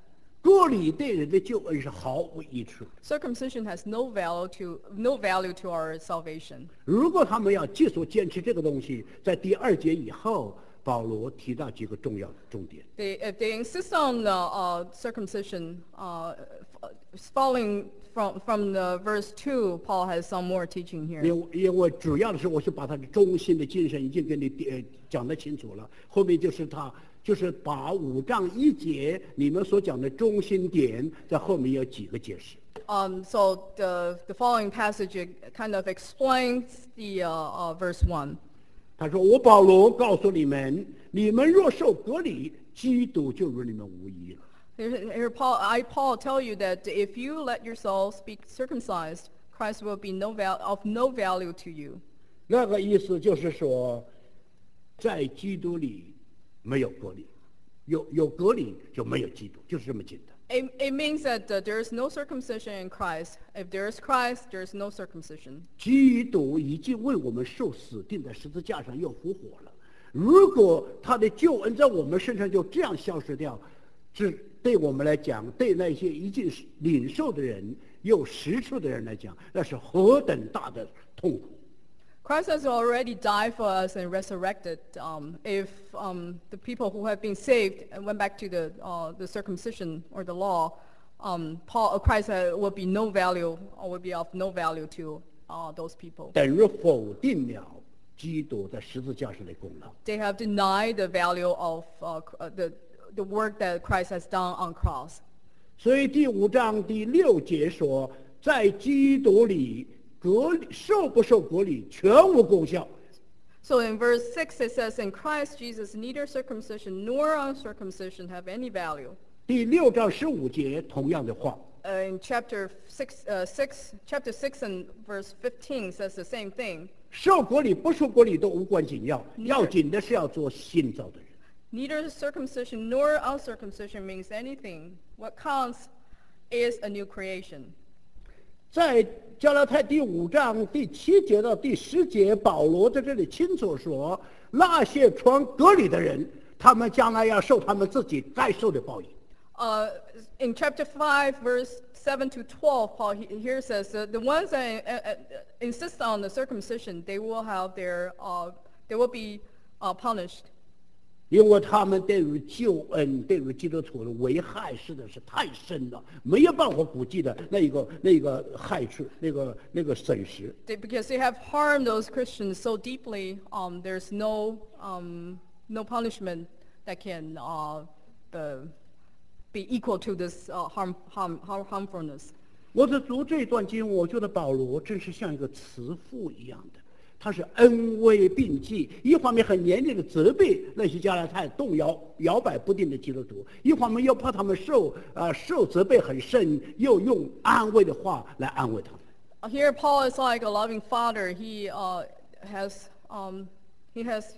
割礼对人的救恩是毫无益处。 Circumcision has no value to no value to our salvation. 如果他们要继续坚持这个东西，在第二节以后，保罗提到几个重要的重点。 They, if they insist on the uh, circumcision, uh, following from from the verse two, Paul has some more teaching here. 因为因为主要的是，我是把他的中心的精神已经给你呃讲得清楚了，后面就是他就是把五章一节你们所讲的中心点，在后面有几个解释。 Um, so the the following passage kind of explains the uh, uh, verse one. 他说：“我保罗告诉你们，你们若受割礼，基督就与你们无异了。” Here, here Paul, I, Paul, tell you that if you let yourselves be circumcised, Christ will be no val- of no value to you. 那个意思就是说，在基督里没有割礼，有有割礼就没有基督，就是这么简单。 It, it means that uh, there is no circumcision in Christ. If there is Christ, there is no circumcision. 基督已经为我们受死，钉在十字架上，又复活了。如果他的救恩在我们身上就这样消失掉，这对我们来讲，对那些已经领受的人、有实处的人来讲，那是何等大的痛苦！ Christ has already died for us and resurrected. Um, if um, the people who have been saved and went back to the uh, the circumcision or the law, um, Paul, uh, Christ uh, will be no value or will be of no value to uh, those people. 等于否定了基督在十字架上的功劳。 They have denied the value of uh, uh, the the work that Christ has done on cross. 所以第五章第六节说，在基督里割礼受不受割礼全无功效。 So in verse six it says, "In Christ Jesus, neither circumcision nor uncircumcision have any value." 第六章十五节同样的话。 Uh, in chapter six, uh, six, chapter six and verse fifteen says the same thing. 受割礼不受割礼都无关紧要，要紧的是要做新造的人。 Neither circumcision nor uncircumcision means anything. What counts is a new creation. 在加拉太第五章第七节到第十节，保罗在这里清楚说，那些穿割礼的人，他们将来要受他们自己该受的报应。 Uh, in chapter five, verse seven to twelve, Paul he- here says uh, the ones that uh, uh, insist on the circumcision, they will have their, uh, they will be uh, punished. 因为他们对于救恩、对于基督徒的危害实在是太深了，没有办法估计的那一个、那一个害处、那个、那个损失。 They, because they have harmed those Christians so deeply, um, there's no, um, no punishment that can uh, uh, be equal to this uh, harm, harm, harm, harmfulness. 我在读这段经文，我觉得保罗真是像一个慈父一样的，他是恩威并济，一方面很严厉的责备那些加拉太动摇、摇摆不定的基督徒，一方面又怕他们受呃受责备很深，又用安慰的话来安慰他们。 Uh, Here, Paul is like a loving father. He uh, has, um, he has,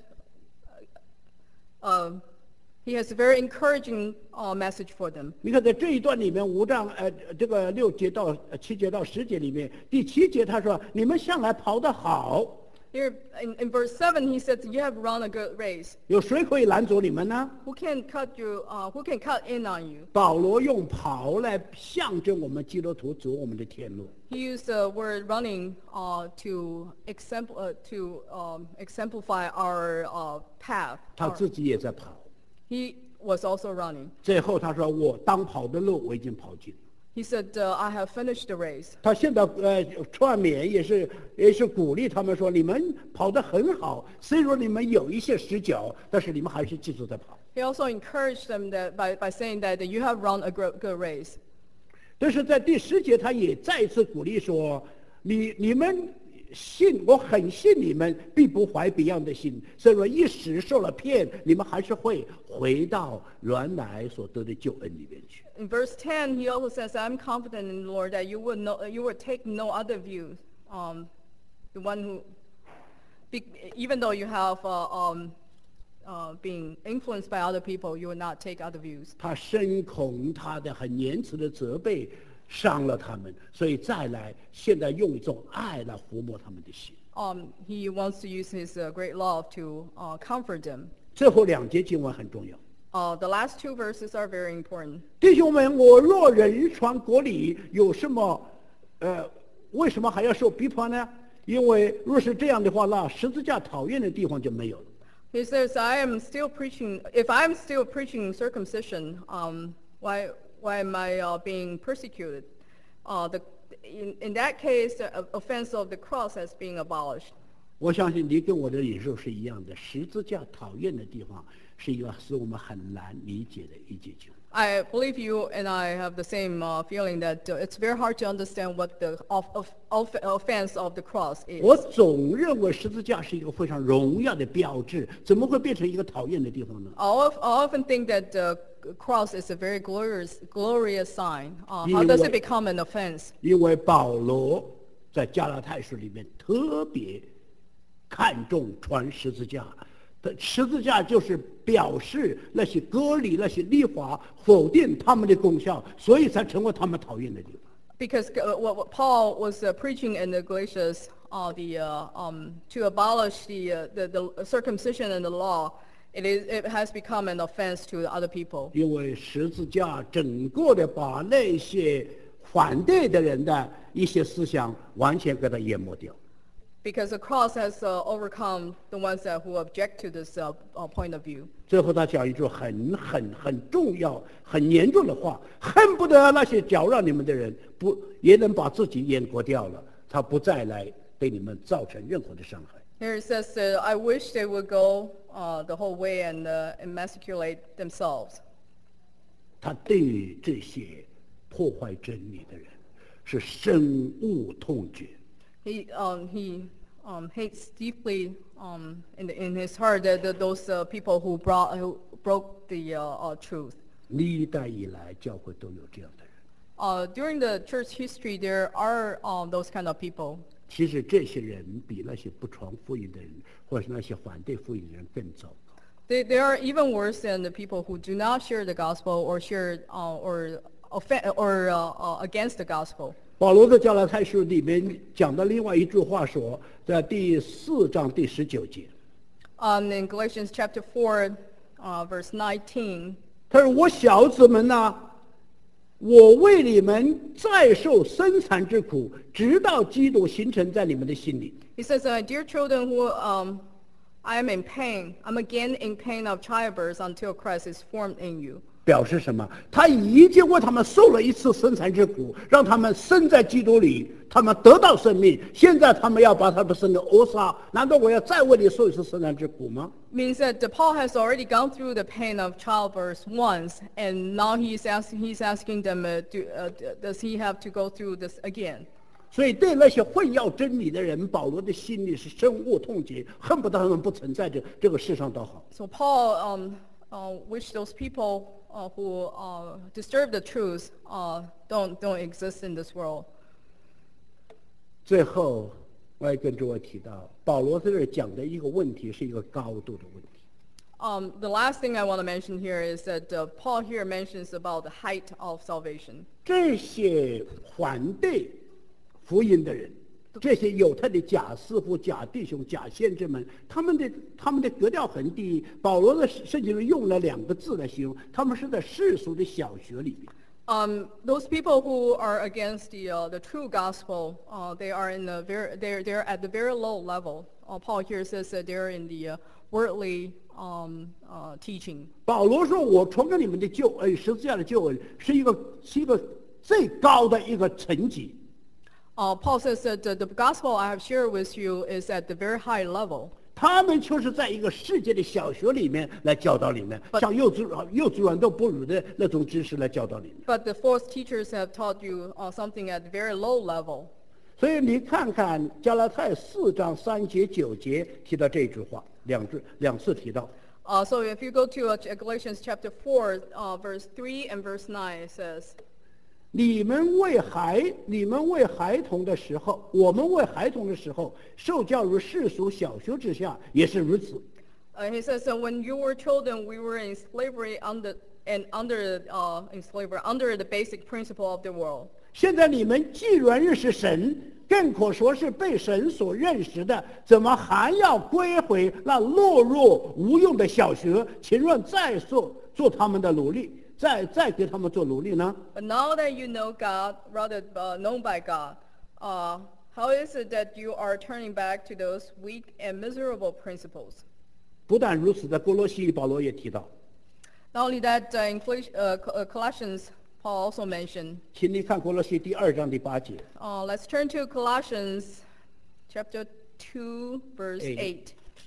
uh, he has a very encouraging uh, message for them. 你看，在这一段里面，五章呃这个六节到呃七节到十节里面，第七节他说：“你们向来跑得好， Here in, in verse seven, he says, "You have run a good race. 有谁可以拦阻你们呢？” Who can cut you? Uh, who can cut in on you?" 保罗用跑来象征我们基督徒走我们的天路。 He used the word running uh, to, exempl- uh, to um, exemplify our uh, path. 他 Our- 自己也在跑。 he was also running. 最后他说：“我当跑的路我已经跑尽了。” He said, uh, "I have finished the race." 他现在呃劝勉也是也是鼓励他们说：“你们跑得很好，虽然你们有一些死角，但是你们还是继续在跑。” He also encouraged them that by, by saying that, that you have run a gro- good race. 但是在第十节，他也再次鼓励说：“你你们信，我很信你们，必不怀别样的心。虽然一时受了骗，你们还是会回到原来所得的救恩里面去。” In verse ten, he also says, "I'm confident in the Lord that you would no, you would take no other view. Um, the one who, be, even though you have uh, um, uh, been influenced by other people, you will not take other views." 他深恐他的很言辞的责备伤了他们，所以再来现在用一种爱来抚摸他们的心。 Um, he wants to use his uh, great love to uh, comfort them. 最后两节经文很重要。 Uh, the last two verses are very important. 弟兄们，我若人传国理，有什么呃，为什么还要受逼迫呢？因为若是这样的话，那十字架讨厌的地方就没有了。 He says, "I am still preaching. If I'm still preaching circumcision, um, why why am I uh, being persecuted? Uh, the in in that case, the offense of the cross has been abolished." 我相信你跟我的领受是一样的，十字架讨厌的地方是一个使我们很难理解的一节经。 I believe you and I have the same uh, feeling that uh, it's very hard to understand what the of, of, of offense of the cross is. 我总认为十字架是一个非常荣耀的标志，怎么会变成一个讨厌的地方呢？ I of- I often think that the cross is a very glorious, glorious sign. Uh, how 因为- does it become an offense? 因为保罗在加拉太书里面特别看重传十字架，的十字架就是表示那些割礼、那些律法否定他们的功效，所以才成为他们讨厌的地方。 Because uh, what, what Paul was uh, preaching in the Galatians, uh, the uh, um, to abolish the, uh, the the circumcision and the law, it is it has become an offense to other people. 因为十字架整个的把那些反对的人的一些思想完全给它淹没掉。 Because the cross has uh, overcome the ones that who object to this uh, uh, point of view. 最后他讲一句很很很重要、很严重的话，恨不得那些搅扰你们的人不也能把自己淹过掉了，他不再来对你们造成任何的伤害。 Here it says, uh, I wish they would go uh, the whole way and uh, emasculate themselves. 他对这些破坏真理的人是深恶痛绝。 He um, he um, hates deeply um, in the, in his heart that, that those uh, people who brought who broke the uh, uh, truth. 历代以来，教会都有这样的人。 Uh, during the church history, there are um, those kind of people. 其实这些人比那些不传福音的人，或者是那些反对福音的人更糟糕。 They they are even worse than the people who do not share the gospel or share uh, or offend or uh, uh, against the gospel. 保罗在加拉太书里面讲的另外一句话说，在第四章第十九节， Um, in Galatians chapter four, uh, verse nineteen, 他说：“我小子们呐、我为你们再受生产之苦，直到基督形成在你们的心里。” he says, uh, "Dear children, who um, I am in pain. I'm again in pain of childbirth until Christ is formed in you." 表示什么？他已经为他们受了一次生产之苦，让他们生在基督里，他们得到生命。现在他们要把他们生给扼杀，难道我要再为你受一次生产之苦吗？ Means that the Paul has already gone through the pain of childbirth once, and now he's asking he's asking them, uh, do, uh, does he have to go through this again? 所以对那些混淆真理的人，保罗的心里是深恶痛绝，恨不得他们不存在这这个世上都好。 So Paul um, uh, wish those people uh, who uh, disturb the truth uh, don't don't exist in this world. 最后，我要跟诸位提到，保罗在这儿讲的一个问题是一个高度的问题。 Um, the last thing I want to mention here is that uh, Paul here mentions about the height of salvation. 这些反对福音的人，这些犹太的假师傅、假弟兄、假先知们，他们的他们的格调很低。保罗的圣经里用了两个字来形容，他们是在世俗的小学里面。 Um, those people who are against the uh, the true gospel, uh, they are in the very they're they're at the very low level. Uh, Paul here says that they're in the uh, worldly um, uh, teaching. 保罗说：“我传给你们的救恩，十字架的救恩，是一个是一个最高的一个层级。 Uh, Paul says that the, the gospel I have shared with you is at the very high level. 他们却是在一个世界的小学里面来教导你们，像幼稚幼稚园都不如的那种知识来教导你们。 But the false teachers have taught you uh, something at very low level. 所以你看看加拉太四章三节九节提到这句话，两句两次提到。 Uh, so if you go to uh, Galatians chapter four, uh, verse three and verse nine, it says, 你们为孩，你们为孩童的时候，我们为孩童的时候，受教于世俗小学之下，也是如此。 uh, he says, so when you were children, we were in slavery under and under uh, in slavery, under the basic principle of the world. 现在你们既然认识神，更可说是被神所认识的，怎么还要归回那懦弱无用的小学，情愿再做做他们的奴隶，再再给他们做奴隶呢？ But now that you know God, rather uh, known by God, uh, how is it that you are turning back to those weak and miserable principles? 不但如此，在哥罗西保罗也提到， Not only that, uh, in Col- uh, Co- uh, Colossians, Paul also mentioned. 请你看哥罗西第二章第八节。 Uh, let's turn to Colossians chapter two, verse Eight. eight.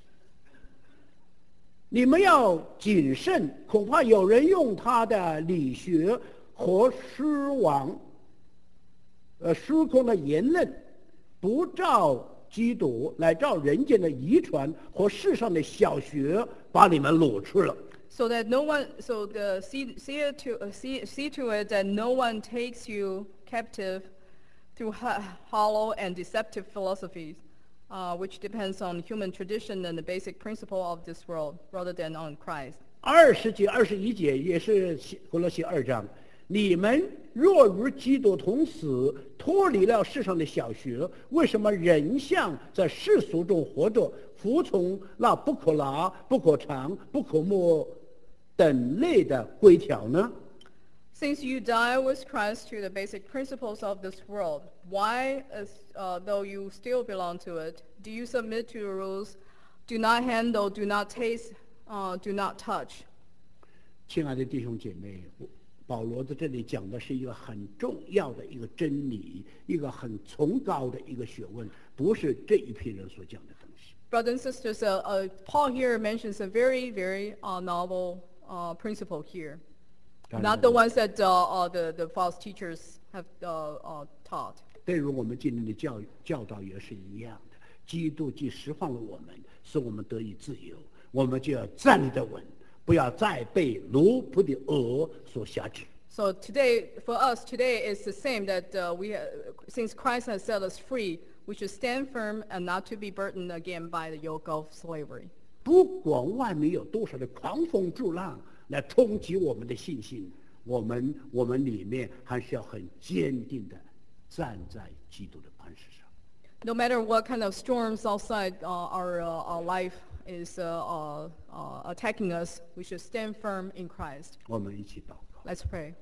你们要谨慎，恐怕有人用他的理学和失王，呃，失控的言论，不照基督，来照人间的遗传和世上的小学，把你们掳去了。 So that no one, so the, see, see, it to, uh, see, see to it that no one takes you captive through ho- hollow and deceptive philosophies, uh, which depends on human tradition and the basic principle of this world, rather than on Christ. 二十节、二十一节也是哥罗西二章。你们若与基督同死，脱离了世上的小学，为什么仍像在世俗中活着，服从那不可拿、不可尝、不可摸等类的规条呢？ Since you die with Christ to the basic principles of this world, why, as, uh, though you still belong to it, do you submit to the rules, do not handle, do not taste, uh, do not touch? 亲爱的弟兄姐妹，保罗在这里讲的是一个很重要的一个真理，一个很崇高的一个学问，不是这一批人所讲的东西。 Brothers and sisters, uh, uh, Paul here mentions a very, very uh, novel uh, principle here. Not the ones that uh, uh, the, the false teachers have uh, uh, taught. 对于我们今天的教育教导也是一样的，基督既释放了我们，使我们得以自由，我们就要站立得稳，不要再被奴仆的軛所辖制。 So today, for us, today is the same that uh, we, uh, since Christ has set us free, we should stand firm and not to be burdened again by the yoke of slavery. 不管外面有多少的狂风巨浪来冲击我们的信心，我们我们里面还是要很坚定的站在基督的磐石上。 No matter what kind of storms outside uh, our, uh, our life is uh, uh, uh, attacking us, we should stand firm in Christ. 我们一起祷告。 Let's pray.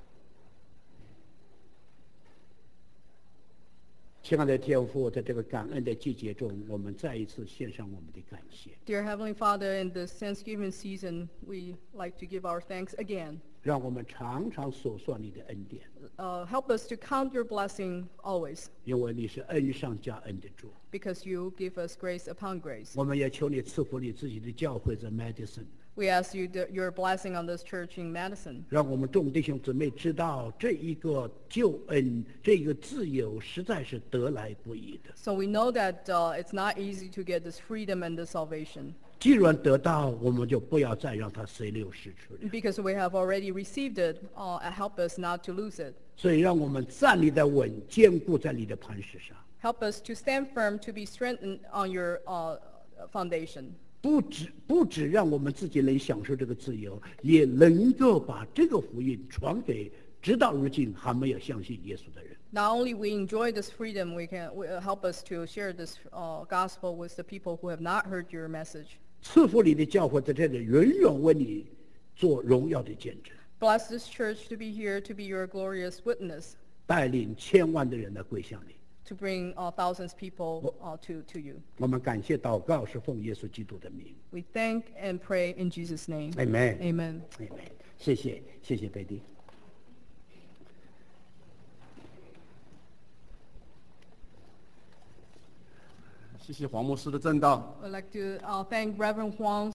亲爱的天父，在这个感恩的季节中，我们再一次献上我们的感谢， Dear Heavenly Father, in this Thanksgiving season, we like to give our thanks again. 让我们常常数算你的恩典， Uh, help us to count your blessing always, 因为你是恩上加恩的主。 because you give us grace upon grace. 我们也求你赐福你自己的教会在 Madison， We ask you the, your blessing on this church in Madison, 让我们众弟兄姊妹知道这一个救恩，这一个自由实在是得来不易的。 so we know that uh, it's not easy to get this freedom and this salvation. 既然得到，我们就不要再让它随流失去了。 Because we have already received it, uh, help us not to lose it. 所以，让我们站立得稳，坚固在你的磐石上。 Help us to stand firm, to be strengthened on your uh, foundation. 不只不只让我们自己能享受这个自由，也能够把这个福音传给直到如今还没有相信耶稣的人。 Not only we enjoy this freedom, we can we, uh, help us to share this uh, gospel with the people who have not heard your message. 赐福你的教会在这里永远为你做荣耀的见证， Bless this church to be here to be your glorious witness, 带领千万的人来归向你。 to bring uh, thousands of people uh, to, to you. 我们感谢祷告是奉耶稣基督的名。 We thank and pray in Jesus' name. Amen. Amen. Amen. 谢谢，谢谢贝蒂。 谢谢黄牧师的正道。 I'd like to uh, thank Reverend Huang